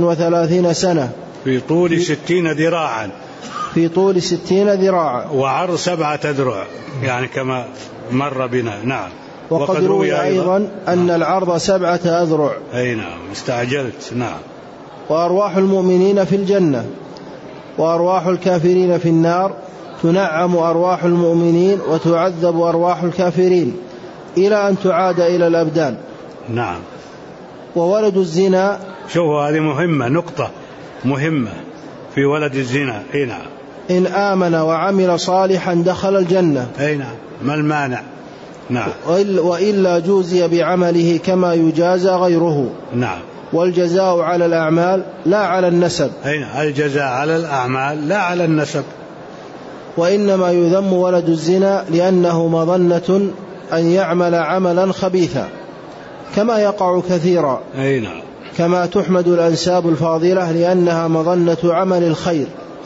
33 سنة في طول 60 ذراعا. في طول 60 ذراعا وعرض 7 أذرع يعني كما مر بنا. نعم. وقد روي أيضا أن العرض 7 أذرع. أي نعم. استعجلت. نعم. وأرواح المؤمنين في الجنة وأرواح الكافرين في النار. تنعم أرواح المؤمنين وتعذب أرواح الكافرين إلى أن تعاد إلى الأبدان. نعم. وولد الزنا، شوفوا هذه مهمة، نقطة مهمة في ولد الزنا. أي نعم. إن آمن وعمل صالحا دخل الجنة. أي نعم. ما المانع؟ نعم. وإلا جوزي بعمله كما يجازى غيره. نعم. والجزاء على الأعمال لا على النسب. أي نعم. الجزاء على الأعمال لا على النسب. وإنما يذم ولد الزنا لأنه مظنة أن يعمل عملا خبيثا كما يقع كثيرا. أي نعم. كما تحمد الأنساب الفاضلة لأنها مظنة عمل الخير.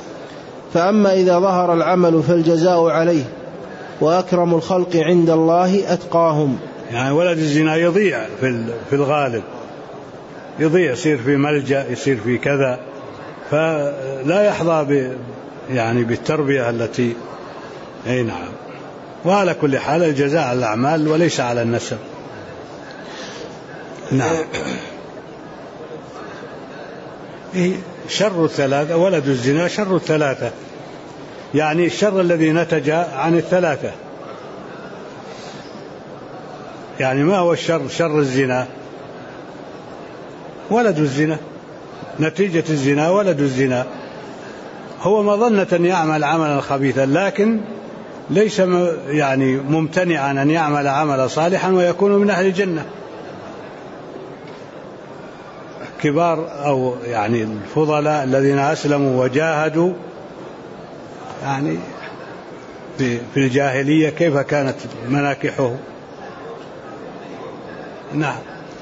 فأما إذا ظهر العمل فالجزاء عليه، وأكرم الخلق عند الله أتقاهم. يعني ولد الزنا يضيع في الغالب، يضيع، يصير في ملجأ، يصير في كذا، فلا يحظى يعني بالتربية التي. أي نعم. وعلى كل حال الجزاء على الأعمال وليس على النسب. نعم. شر الثلاثة ولد الزنا شر الثلاثة، يعني الشر الذي نتج عن الثلاثة. يعني ما هو الشر؟ شر الزنا ولد الزنا، نتيجة الزنا ولد الزنا. هو مظنة أن يعمل عملا خبيثا، لكن ليس يعني ممتنعا أن يعمل عملا صالحا ويكون من أهل الجنة. كبار أو يعني الفضلاء الذين أسلموا وجاهدوا يعني في الجاهلية كيف كانت مناكحه. نعم.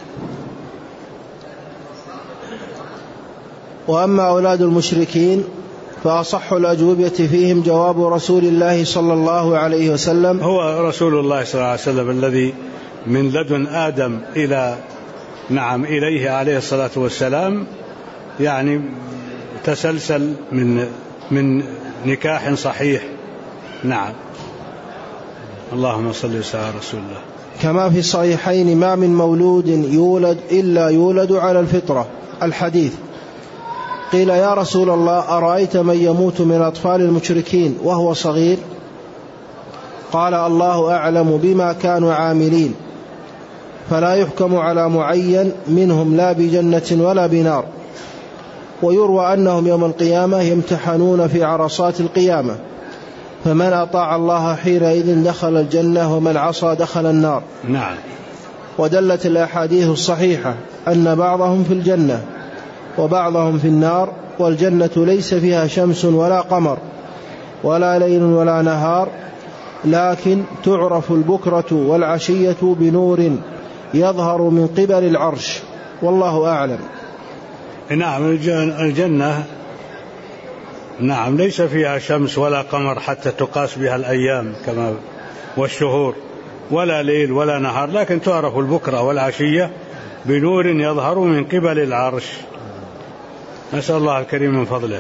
وأما أولاد المشركين فأصح الأجوبة فيهم جواب رسول الله صلى الله عليه وسلم. هو رسول الله صلى الله عليه وسلم الذي من لدن آدم إلى إليه عليه الصلاة والسلام يعني تسلسل من نكاح صحيح. نعم. اللهم صل وسلم على رسول الله. كما في الصحيحين: ما من مولود يولد إلا يولد على الفطرة. الحديث. قيل: يا رسول الله، أرأيت من يموت من أطفال المشركين وهو صغير؟ قال: الله أعلم بما كانوا عاملين، فلا يحكم على معين منهم لا بجنة ولا بنار. ويروى أنهم يوم القيامة يمتحنون في عرصات القيامة، فمن أطاع الله حينئذ دخل الجنة ومن عصى دخل النار. نعم. ودلت الأحاديث الصحيحة أن بعضهم في الجنة وبعضهم في النار، والجنة ليس فيها شمس ولا قمر ولا ليل ولا نهار، لكن تعرف البكرة والعشية بنور يظهر من قبل العرش، والله أعلم. نعم. الجنة نعم ليس فيها شمس ولا قمر حتى تقاس بها الأيام والشهور، ولا ليل ولا نهار، لكن تعرف البكرة والعشية بنور يظهر من قبل العرش. نسأل الله الكريم من فضله.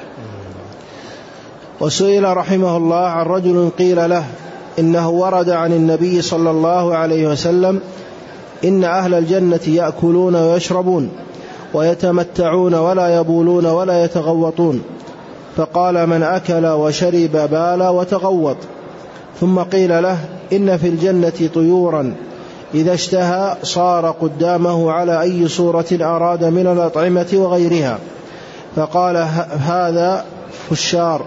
وسئل رحمه الله عن رجل قيل له إنه ورد عن النبي صلى الله عليه وسلم إن أهل الجنة يأكلون ويشربون ويتمتعون ولا يبولون ولا يتغوطون، فقال من أكل وشرب بال وتغوط. ثم قيل له إن في الجنة طيورا إذا اشتهى صار قدامه على أي صورة أراد من الأطعمة وغيرها، فقال هذا فشار.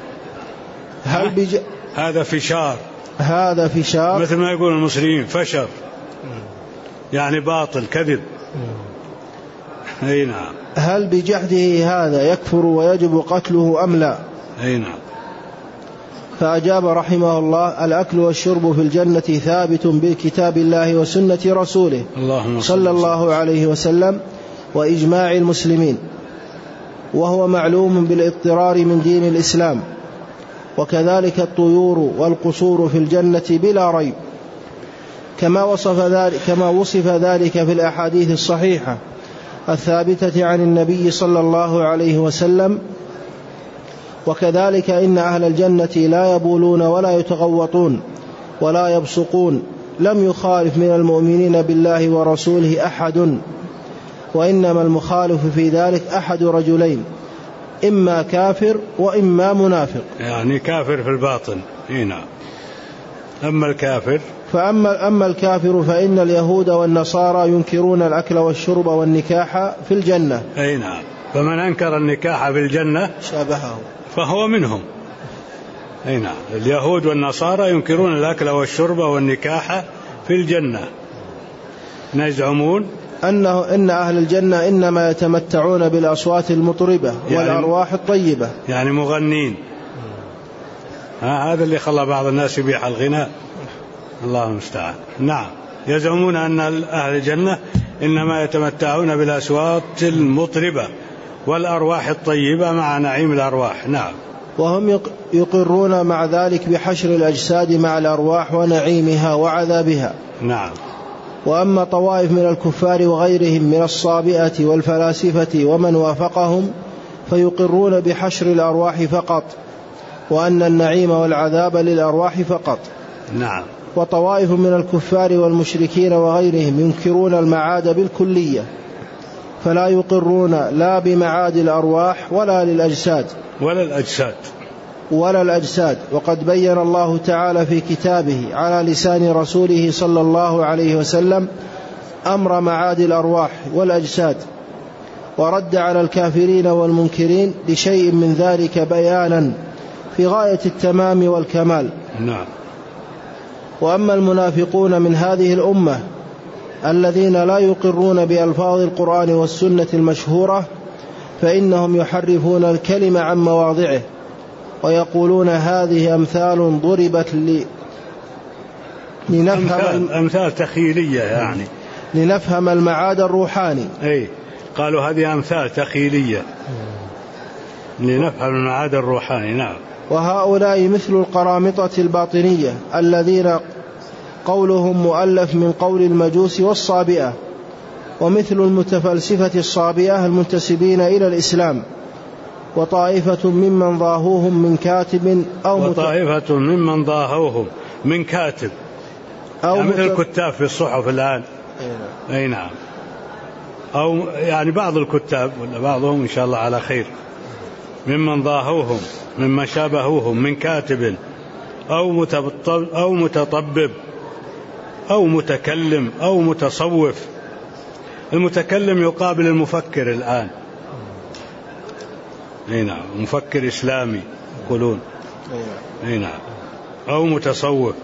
هذا فشار مثل ما يقول المصريين فشر، يعني باطل كذب. أي نعم. هل بجحده هذا يكفر ويجب قتله أم لا؟ أي نعم. فأجاب رحمه الله الأكل والشرب في الجنة ثابت بكتاب الله وسنة رسوله صلى الله عليه وسلم وإجماع المسلمين، وهو معلوم بالاضطرار من دين الإسلام. وكذلك الطيور والقصور في الجنة بلا ريب، كما وصف ذلك في الأحاديث الصحيحة الثابتة عن النبي صلى الله عليه وسلم. وكذلك إن أهل الجنة لا يبولون ولا يتغوطون ولا يبصقون، لم يخالف من المؤمنين بالله ورسوله أحد، وإنما المخالف في ذلك أحد رجلين، إما كافر وإما منافق. يعني كافر في الباطن. هنا أما الكافر فإن اليهود والنصارى ينكرون الأكل والشرب والنكاح في الجنة. أي نعم. فمن أنكر النكاح في الجنة شابهه فهو منهم. أي نعم. اليهود والنصارى ينكرون الأكل والشرب والنكاح في الجنة، يزعمون إن أهل الجنة إنما يتمتعون بالأصوات المطربة والأرواح الطيبة، يعني مغنين. هذا اللي خلى بعض الناس يبيح الغناء، الله المستعان. نعم. يزعمون أن أهل الجنة إنما يتمتعون بالأصوات المطربة والأرواح الطيبة مع نعيم الأرواح. نعم. وهم يقرون مع ذلك بحشر الأجساد مع الأرواح ونعيمها وعذابها. نعم. وأما طوائف من الكفار وغيرهم من الصابئة والفلاسفة ومن وافقهم فيقرون بحشر الأرواح فقط، وأن النعيم والعذاب للأرواح فقط. نعم. وطوائف من الكفار والمشركين وغيرهم ينكرون المعاد بالكلية، فلا يقرون لا بمعاد الأرواح ولا الأجساد. وقد بين الله تعالى في كتابه على لسان رسوله صلى الله عليه وسلم أمر معاد الأرواح والأجساد، ورد على الكافرين والمنكرين لشيء من ذلك بيانا في غاية التمام والكمال. نعم. وأما المنافقون من هذه الأمة الذين لا يقرون بألفاظ القرآن والسنة المشهورة فإنهم يحرفون الكلمة عن مواضعه، ويقولون هذه أمثال ضربت لنفهم أمثال تخيلية، يعني لنفهم المعاد الروحاني. أي قالوا هذه أمثال تخيلية لنفهم المعاد الروحاني. نعم. وهؤلاء مثل القرامطة الباطنية الذين قولهم مؤلف من قول المجوس والصابئة، ومثل المتفلسفة الصابئة المنتسبين إلى الإسلام، وطائفة ممن ضاهوهم من كاتب أو مثل الكتاب في الصحف الآن. أي نعم. أو يعني بعض الكتاب ولا بعضهم إن شاء الله على خير، ممن ضاهوهم ممن شابهوهم من كاتب أو متطبب أو متكلم أو متصوف. المتكلم يقابل المفكر الآن. أي نعم. مفكر إسلامي يقولون. أي نعم. أو متصوف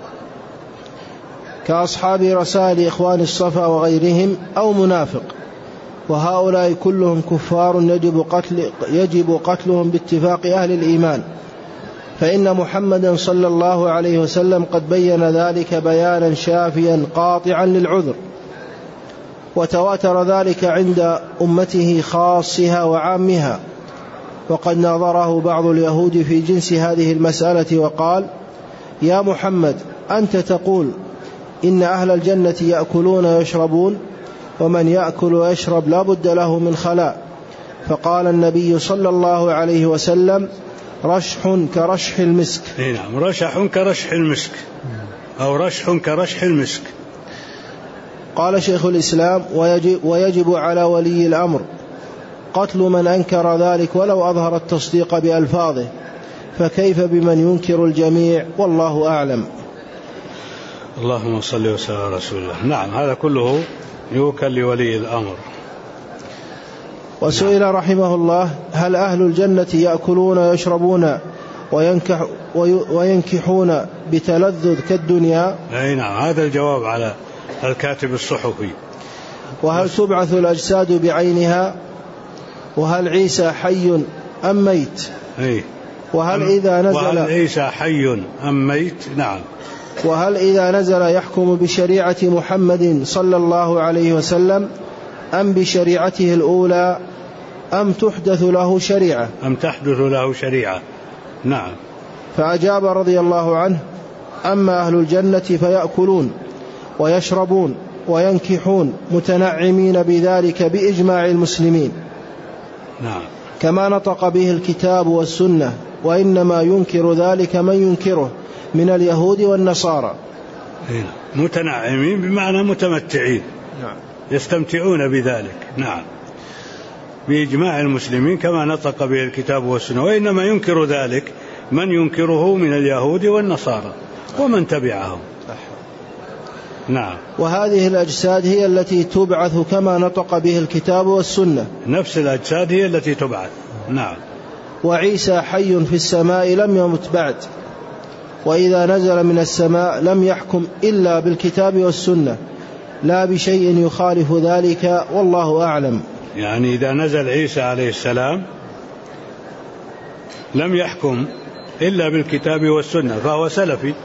كأصحاب رسائل إخوان الصفا وغيرهم، أو منافق. وهؤلاء كلهم كفار يجب قتلهم باتفاق أهل الإيمان، فإن محمدا صلى الله عليه وسلم قد بين ذلك بيانا شافيا قاطعا للعذر، وتواتر ذلك عند أمته خاصها وعامها. وقد ناظره بعض اليهود في جنس هذه المسألة وقال: يا محمد، أنت تقول إن أهل الجنة يأكلون ويشربون ومن يأكل ويشرب لا بد له من خلاء. فقال النبي صلى الله عليه وسلم: رشح كرشح المسك. نعم، رشح كرشح المسك أو رشح كرشح المسك. قال شيخ الإسلام: ويجب على ولي الأمر قتل من أنكر ذلك ولو أظهر التصديق بألفاظه، فكيف بمن ينكر الجميع؟ والله أعلم. اللهم صل وسلم على رسول الله. نعم، هذا كله يوكل لولي الأمر. وسئل رحمه الله: هل أهل الجنة يأكلون ويشربون وينكحون بتلذذ كالدنيا؟ أي نعم، هذا الجواب على الكاتب الصحفي. وهل تبعث الأجساد بعينها؟ وهل عيسى حي أم ميت؟ وهل إذا نزل وهل عيسى حي أم ميت؟ نعم. وهل إذا نزل يحكم بشريعة محمد صلى الله عليه وسلم أم بشريعته الأولى أم تحدث له شريعة؟ نعم. فأجاب رضي الله عنه: أما أهل الجنة فيأكلون ويشربون وينكحون متنعمين بذلك بإجماع المسلمين. نعم. كما نطق به الكتاب والسنة، وإنما ينكر ذلك من ينكره من اليهود والنصارى. متنعمين بمعنى متمتعين. نعم. يستمتعون بذلك. نعم، بإجماع المسلمين كما نطق به الكتاب والسنة، وإنما ينكر ذلك من ينكره من اليهود والنصارى ومن تبعهم. نعم. وهذه الأجساد هي التي تبعث كما نطق به الكتاب والسنة. نفس الأجساد هي التي تبعث. نعم. وعيسى حي في السماء لم يمت بعد، وإذا نزل من السماء لم يحكم إلا بالكتاب والسنة لا بشيء يخالف ذلك، والله أعلم. يعني إذا نزل عيسى عليه السلام لم يحكم إلا بالكتاب والسنة، فهو سلفي،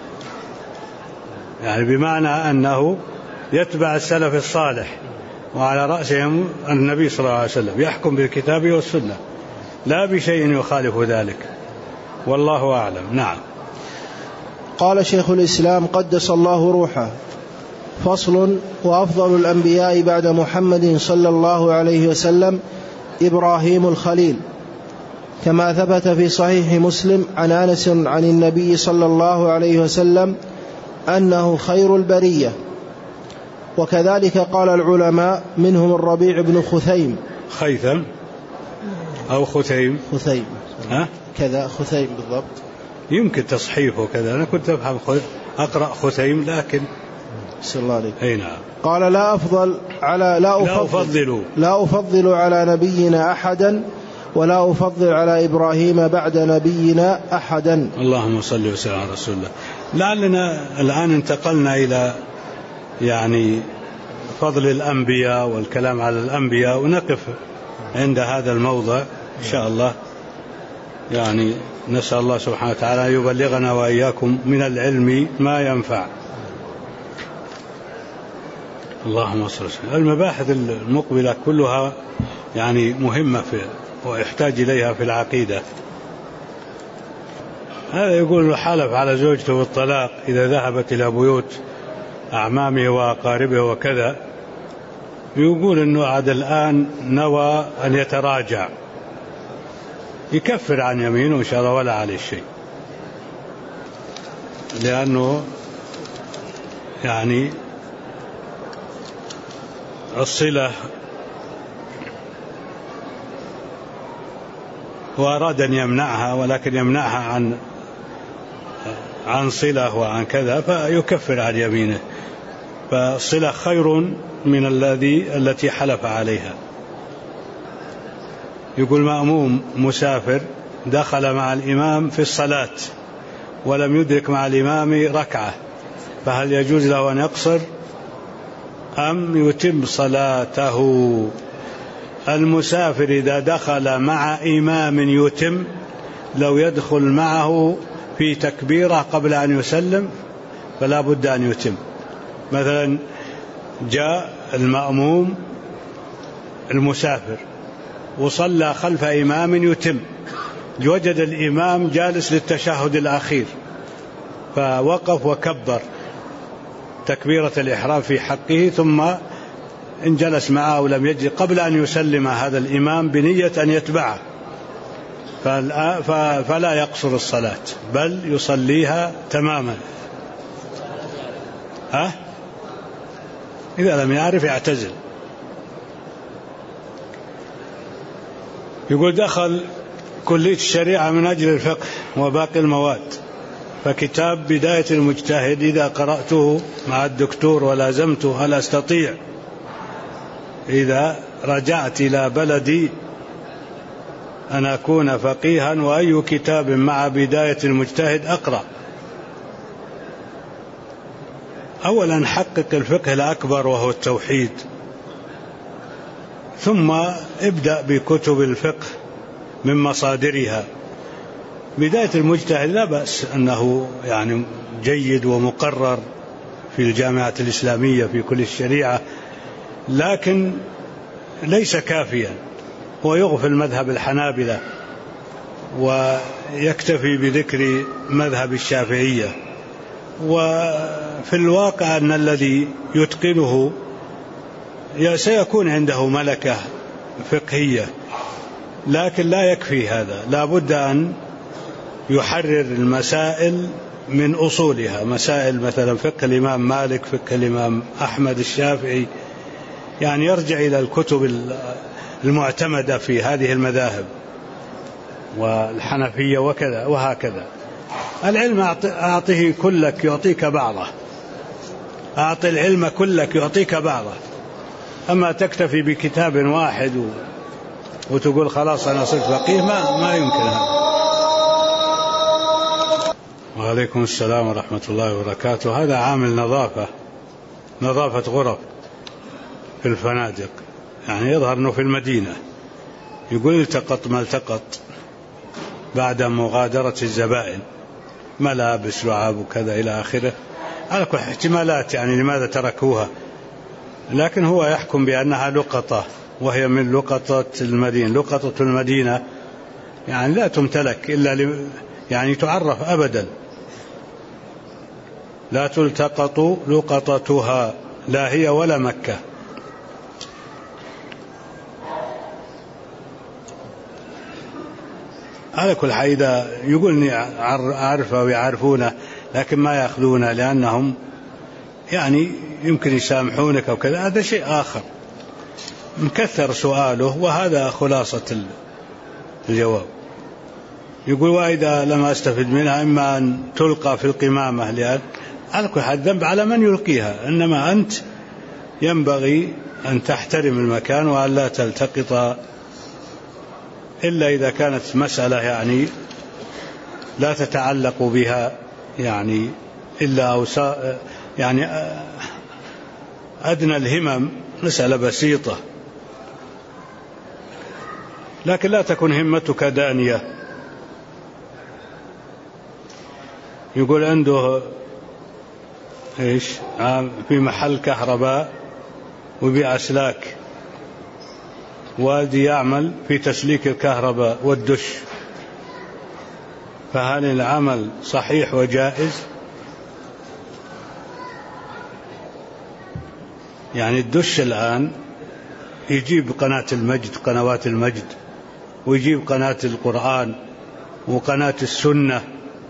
يعني بمعنى أنه يتبع السلف الصالح، وعلى رأسهم النبي صلى الله عليه وسلم، يحكم بالكتاب والسنة لا بشيء يخالف ذلك، والله أعلم. نعم. قال شيخ الإسلام قدس الله روحه: فصل: وأفضل الأنبياء بعد محمد صلى الله عليه وسلم إبراهيم الخليل، كما ثبت في صحيح مسلم عن أنس عن النبي صلى الله عليه وسلم أنه خير البرية. وكذلك قال العلماء، منهم الربيع بن خيثم أو خثيم كذا خثيم بالضبط، يمكن تصحيفه كذا. أنا كنت أقرأ خثيم، لكن صلى الله عليه. أي نعم. قال: لا أفضل على نبينا أحدا، ولا أفضل على إبراهيم بعد نبينا أحدا. اللهم صل وسلم على رسول الله. لعلنا الآن انتقلنا إلى يعني فضل الأنبياء والكلام على الأنبياء، ونقف عند هذا الموضع إن شاء الله. يعني نسأل الله سبحانه وتعالى يبلغنا وإياكم من العلم ما ينفع. اللهم صل وسلم. المباحث المقبلة كلها يعني مهمة ويحتاج إليها في العقيدة. هذا يقول حلف على زوجته بالطلاق إذا ذهبت إلى بيوت أعمامه وأقاربه وكذا، يقول أنه عاد الآن نوى أن يتراجع، يكفر عن يمينه إن شاء الله ولا عليه شيء، لأنه يعني الصلة وأراد أن يمنعها، ولكن يمنعها عن صلة وعن كذا، فيكفر عن يمينه. فالصلة خير من التي حلف عليها. يقول مأموم مسافر دخل مع الإمام في الصلاة ولم يدرك مع الإمام ركعة، فهل يجوز له أن يقصر أم يتم صلاته؟ المسافر إذا دخل مع إمام يتم، لو يدخل معه في تكبيرة قبل أن يسلم فلا بد أن يتم. مثلا جاء المأموم المسافر وصلى خلف إمام يتم، وجد الإمام جالس للتشهد الأخير، فوقف وكبر تكبيرة الإحرام في حقه، ثم إن جلس معه ولم يجلس قبل أن يسلم هذا الإمام بنية أن يتبعه فلا يقصر الصلاة بل يصليها تماما. إذا لم يعرف يعتزل. يقول دخل كلية الشريعة من أجل الفقه وباقي المواد، فكتاب بداية المجتهد إذا قرأته مع الدكتور ولازمته هل أستطيع إذا رجعت إلى بلدي أن أكون فقيها، وأي كتاب مع بداية المجتهد أقرأ؟ أولا حقق الفقه الأكبر وهو التوحيد، ثم ابدأ بكتب الفقه من مصادرها. بداية المجتهد لا بأس أنه يعني جيد ومقرر في الجامعة الإسلامية في كل الشريعة، لكن ليس كافيا، ويغفل مذهب الحنابلة ويكتفي بذكر مذهب الشافعية. وفي الواقع أن الذي يتقنه سيكون عنده ملكة فقهية، لكن لا يكفي هذا، لا بد أن يحرر المسائل من أصولها، مسائل مثلا فقه الإمام مالك، فقه الإمام أحمد، الشافعي، يعني يرجع إلى الكتب المعتمدة في هذه المذاهب والحنفية وكذا وهكذا. العلم أعطه كلك يعطيك بعضه، أعطي العلم كلك يعطيك بعضه، أما تكتفي بكتاب واحد وتقول خلاص أنا صرت فقيه، ما يمكن هذا. وعليكم السلام ورحمة الله وبركاته. هذا عامل نظافة غرف في الفنادق، يعني يظهر أنه في المدينة. يقول التقط ما التقط بعد مغادرة الزبائن، ملابس لعاب وكذا إلى آخره، على كل احتمالات يعني لماذا تركوها، لكن هو يحكم بأنها لقطة، وهي من لقطة المدينة. لقطة المدينة يعني لا تمتلك إلا يعني تعرف أبدا، لا تلتقط لقطتها، لا هي ولا مكة. على كل حال يقولني أعرفه ويعرفونه، لكن ما يأخذونه لأنهم يعني يمكن يسامحونك أو كذا، هذا شيء آخر. مكثر سؤاله، وهذا خلاصة الجواب. يقول وإذا لم أستفد منها إما أن تلقى في القمامة، لأن على كل حال الذنب على من يلقيها، إنما أنت ينبغي أن تحترم المكان وأن لا تلتقط، إلا إذا كانت مسألة يعني لا تتعلق بها يعني إلا يعني أدنى الهمم، مسألة بسيطة، لكن لا تكن همتك دانية. يقول عنده في محل كهرباء وبيع أسلاك، والدي يعمل في تسليك الكهرباء والدش، فهل العمل صحيح وجائز؟ يعني الدش الآن يجيب قناة المجد، قنوات المجد، ويجيب قناة القرآن وقناة السنة،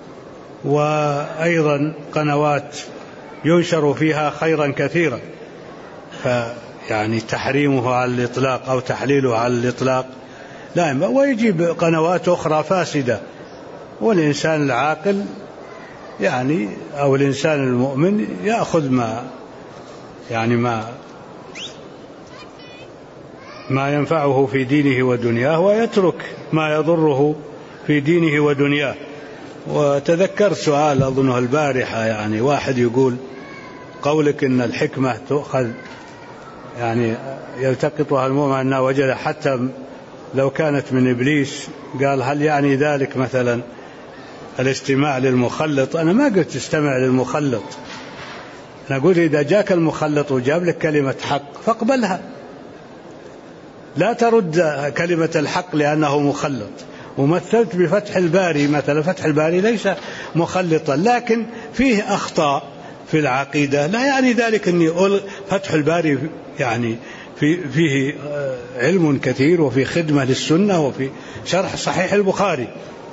وأيضا قنوات ينشر فيها خيرا كثيرا، فيعني تحريمه على الإطلاق أو تحليله على الإطلاق لا ينبغي. ويجيب قنوات أخرى فاسدة، والإنسان العاقل يعني أو الإنسان المؤمن يأخذ ما ينفعه في دينه ودنياه، ويترك ما يضره في دينه ودنياه. وتذكرت سؤال أظنه البارحة، يعني واحد يقول قولك إن الحكمة تؤخذ يعني يلتقطها المؤمن أنها وجد حتى لو كانت من إبليس، قال هل يعني ذلك مثلا الاستماع للمخلط؟ أنا ما قلت استمع للمخلط، أنا أقول إذا جاك المخلط وجاب لك كلمة حق فاقبلها، لا ترد كلمة الحق لأنه مخلط. ومثلت بفتح الباري مثلا، فتح الباري ليس مخلطا، لكن فيه أخطاء في العقيدة، لا يعني ذلك أني فتح الباري يعني فيه علم كثير، وفي خدمة للسنة، وفي شرح صحيح البخاري.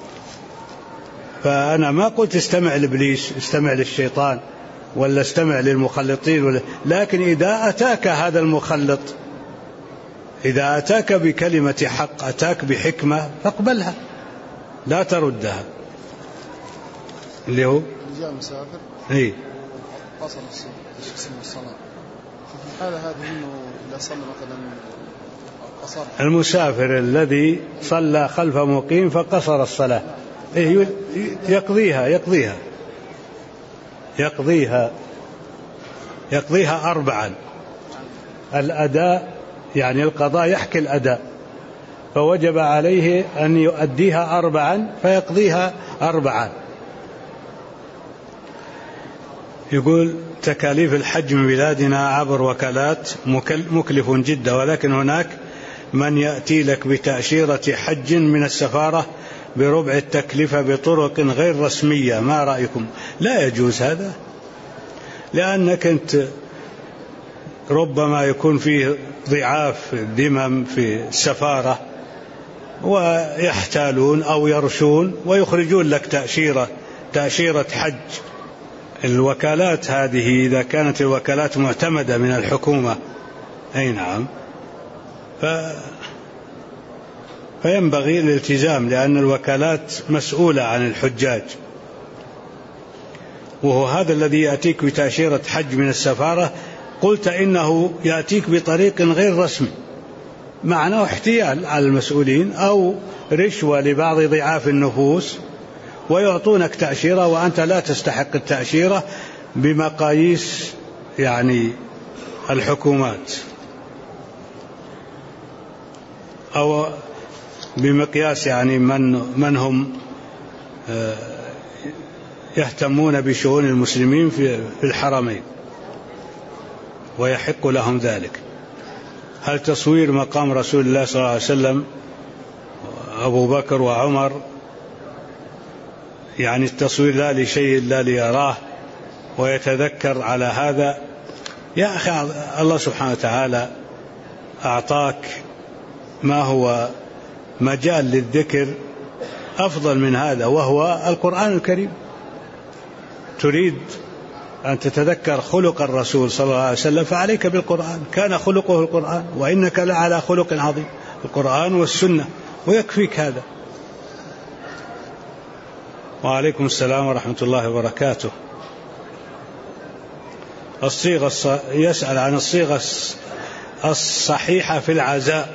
فأنا ما قلت استمع لإبليس، استمع للشيطان، ولا استمع للمخلطين، لكن إذا أتاك هذا المخلط، إذا أتاك بكلمة حق، أتاك بحكمة، فاقبلها لا تردها. اللي هو جاء مسافر قصر الصلاة، في الحالة هذه إنه إذا صلى مثلا قصر، المسافر الذي صلى خلف مقيم فقصر الصلاة يقضيها 4. الأداء يعني القضاء يحكي الأداء، فوجب عليه أن يؤديها 4 فيقضيها 4. يقول تكاليف الحج من بلادنا عبر وكالات مكلف جدا، ولكن هناك من يأتي لك بتأشيرة حج من السفارة بربع التكلفة بطرق غير رسمية، ما رأيكم؟ لا يجوز هذا، لأنك أنت ربما يكون فيه ضعاف ذمم في السفارة ويحتالون أو يرشون ويخرجون لك تأشيرة حج. الوكالات هذه إذا كانت الوكالات معتمدة من الحكومة، أي نعم، فينبغي الالتزام، لأن الوكالات مسؤولة عن الحجاج. وهو هذا الذي يأتيك بتأشيرة حج من السفارة، قلت إنه يأتيك بطريق غير رسمي، معناه احتيال على المسؤولين أو رشوة لبعض ضعاف النفوس، ويعطونك تأشيرة وأنت لا تستحق التأشيرة بمقاييس يعني الحكومات، أو بمقياس يعني من هم يهتمون بشؤون المسلمين في الحرمين ويحق لهم ذلك. هل تصوير مقام رسول الله صلى الله عليه وسلم أبو بكر وعمر، يعني التصوير لا لشيء لا ليراه ويتذكر على هذا؟ يا أخي الله سبحانه وتعالى أعطاك ما هو مجال للذكر أفضل من هذا، وهو القرآن الكريم. تريد أن تتذكر خلق الرسول صلى الله عليه وسلم فعليك بالقرآن، كان خلقه القرآن، وإنك لعلى خلق عظيم، القرآن والسنة، ويكفيك هذا. وعليكم السلام ورحمة الله وبركاته. يسأل عن الصيغة الصحيحة في العزاء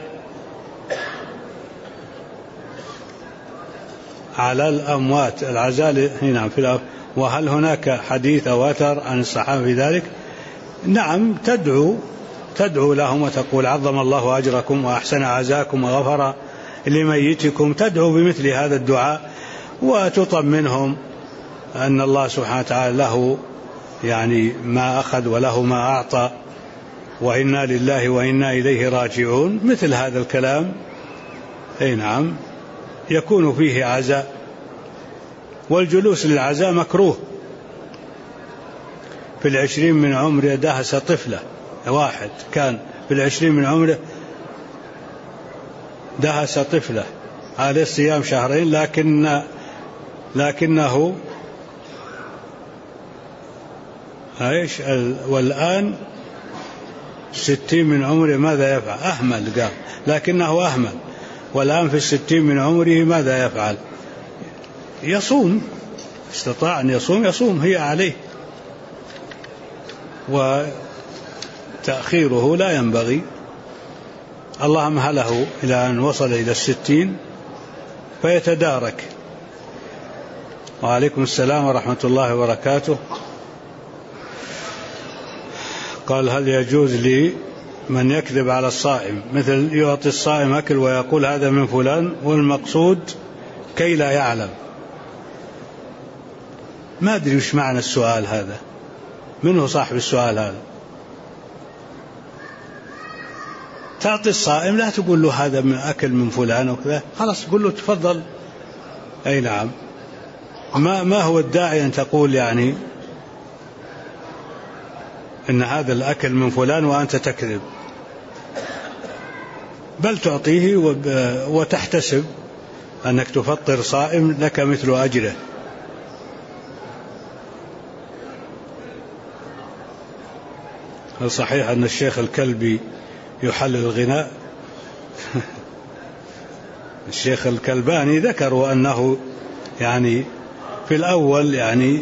على الأموات، العزاء هنا في وهل هناك حديث أو أثر عن الصحابة في ذلك؟ نعم، تدعو لهم وتقول عظم الله أجركم وأحسن عزاكم وغفر لميتكم، تدعو بمثل هذا الدعاء وتطمنهم أن الله سبحانه وتعالى له يعني ما أخذ وله ما أعطى، وإنا لله وإنا إليه راجعون. مثل هذا الكلام أي نعم يكون فيه عزاء. والجلوس للعزاء مكروه. في 20 من عمره دهس طفلة، واحد كان في 20 من عمره دهس طفلة عليه صيام 2 لكنه والآن 60 من عمره ماذا يفعل؟ أهمل، قال لكنه أهمل، والآن في 60 من عمره ماذا يفعل؟ يصوم، استطاع أن يصوم، هي عليه، وتأخيره لا ينبغي. الله أمهله إلى أن وصل إلى 60 فيتدارك. وعليكم السلام ورحمة الله وبركاته. قال هل يجوز لي من يكذب على الصائم، مثل يعطي الصائم أكل ويقول هذا من فلان والمقصود كي لا يعلم؟ ما أدري وش معنى السؤال هذا، من هو صاحب السؤال هذا؟ تعطي الصائم لا تقول له هذا من أكل من فلان وكذا، خلاص قل له تفضل. أي نعم، ما هو الداعي أن تقول يعني إن هذا الأكل من فلان وأنت تكذب؟ بل تعطيه وتحتسب أنك تفطر صائم لك مثل أجره. هل صحيح أن الشيخ الكلبي يحلل الغناء؟ الشيخ الكلباني ذكروا أنه يعني في الأول يعني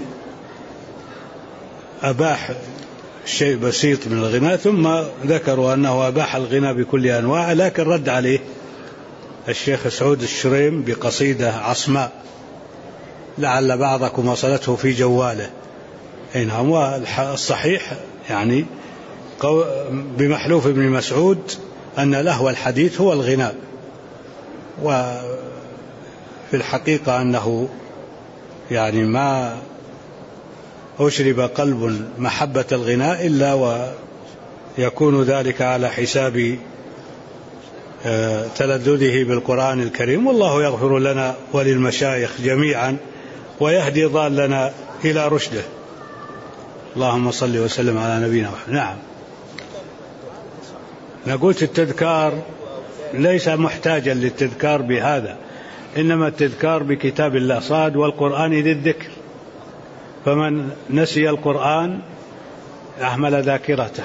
أباح شيء بسيط من الغناء، ثم ذكروا أنه أباح الغناء بكل أنواع، لكن رد عليه الشيخ سعود الشريم بقصيدة عصماء لعل بعضكم وصلته في جواله. نعم. والصحيح يعني بمحلوف ابن مسعود أن لهو الحديث هو الغناء، وفي الحقيقة أنه يعني ما أشرب قلب محبة الغناء إلا ويكون ذلك على حساب تلذذه بالقرآن الكريم. والله يغفر لنا وللمشايخ جميعا ويهدي ضالنا إلى رشده. اللهم صل وسلم على نبينا محمد. نعم. نقول التذكار ليس محتاجا للتذكار بهذا، إنما التذكار بكتاب الله صاد والقرآن ذي الذكر، فمن نسي القرآن أهمل ذاكرته.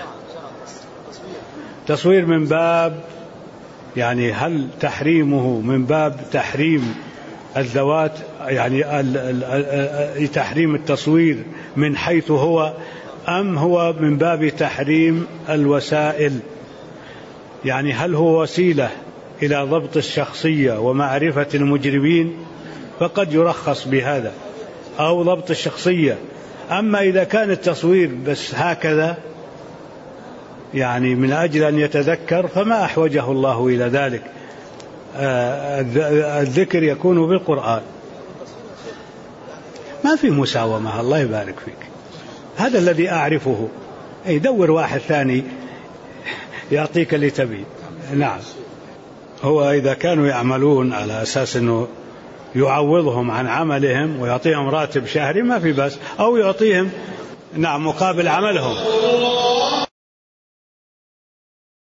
تصوير من باب يعني هل تحريمه من باب تحريم الذوات، يعني تحريم التصوير من حيث هو، أم هو من باب تحريم الوسائل؟ يعني هل هو وسيلة إلى ضبط الشخصية ومعرفة المجرمين فقد يرخص بهذا، أو ضبط الشخصية. أما إذا كان التصوير بس هكذا يعني من أجل أن يتذكر فما أحوجه الله إلى ذلك. الذكر يكون بالقرآن، ما في مساومة. الله يبارك فيك، هذا الذي أعرفه. أي دور واحد ثاني يعطيك اللي تبي. نعم. هو إذا كانوا يعملون على أساس أنه يعوضهم عن عملهم ويعطيهم راتب شهري ما في بس، أو يعطيهم نعم مقابل عملهم.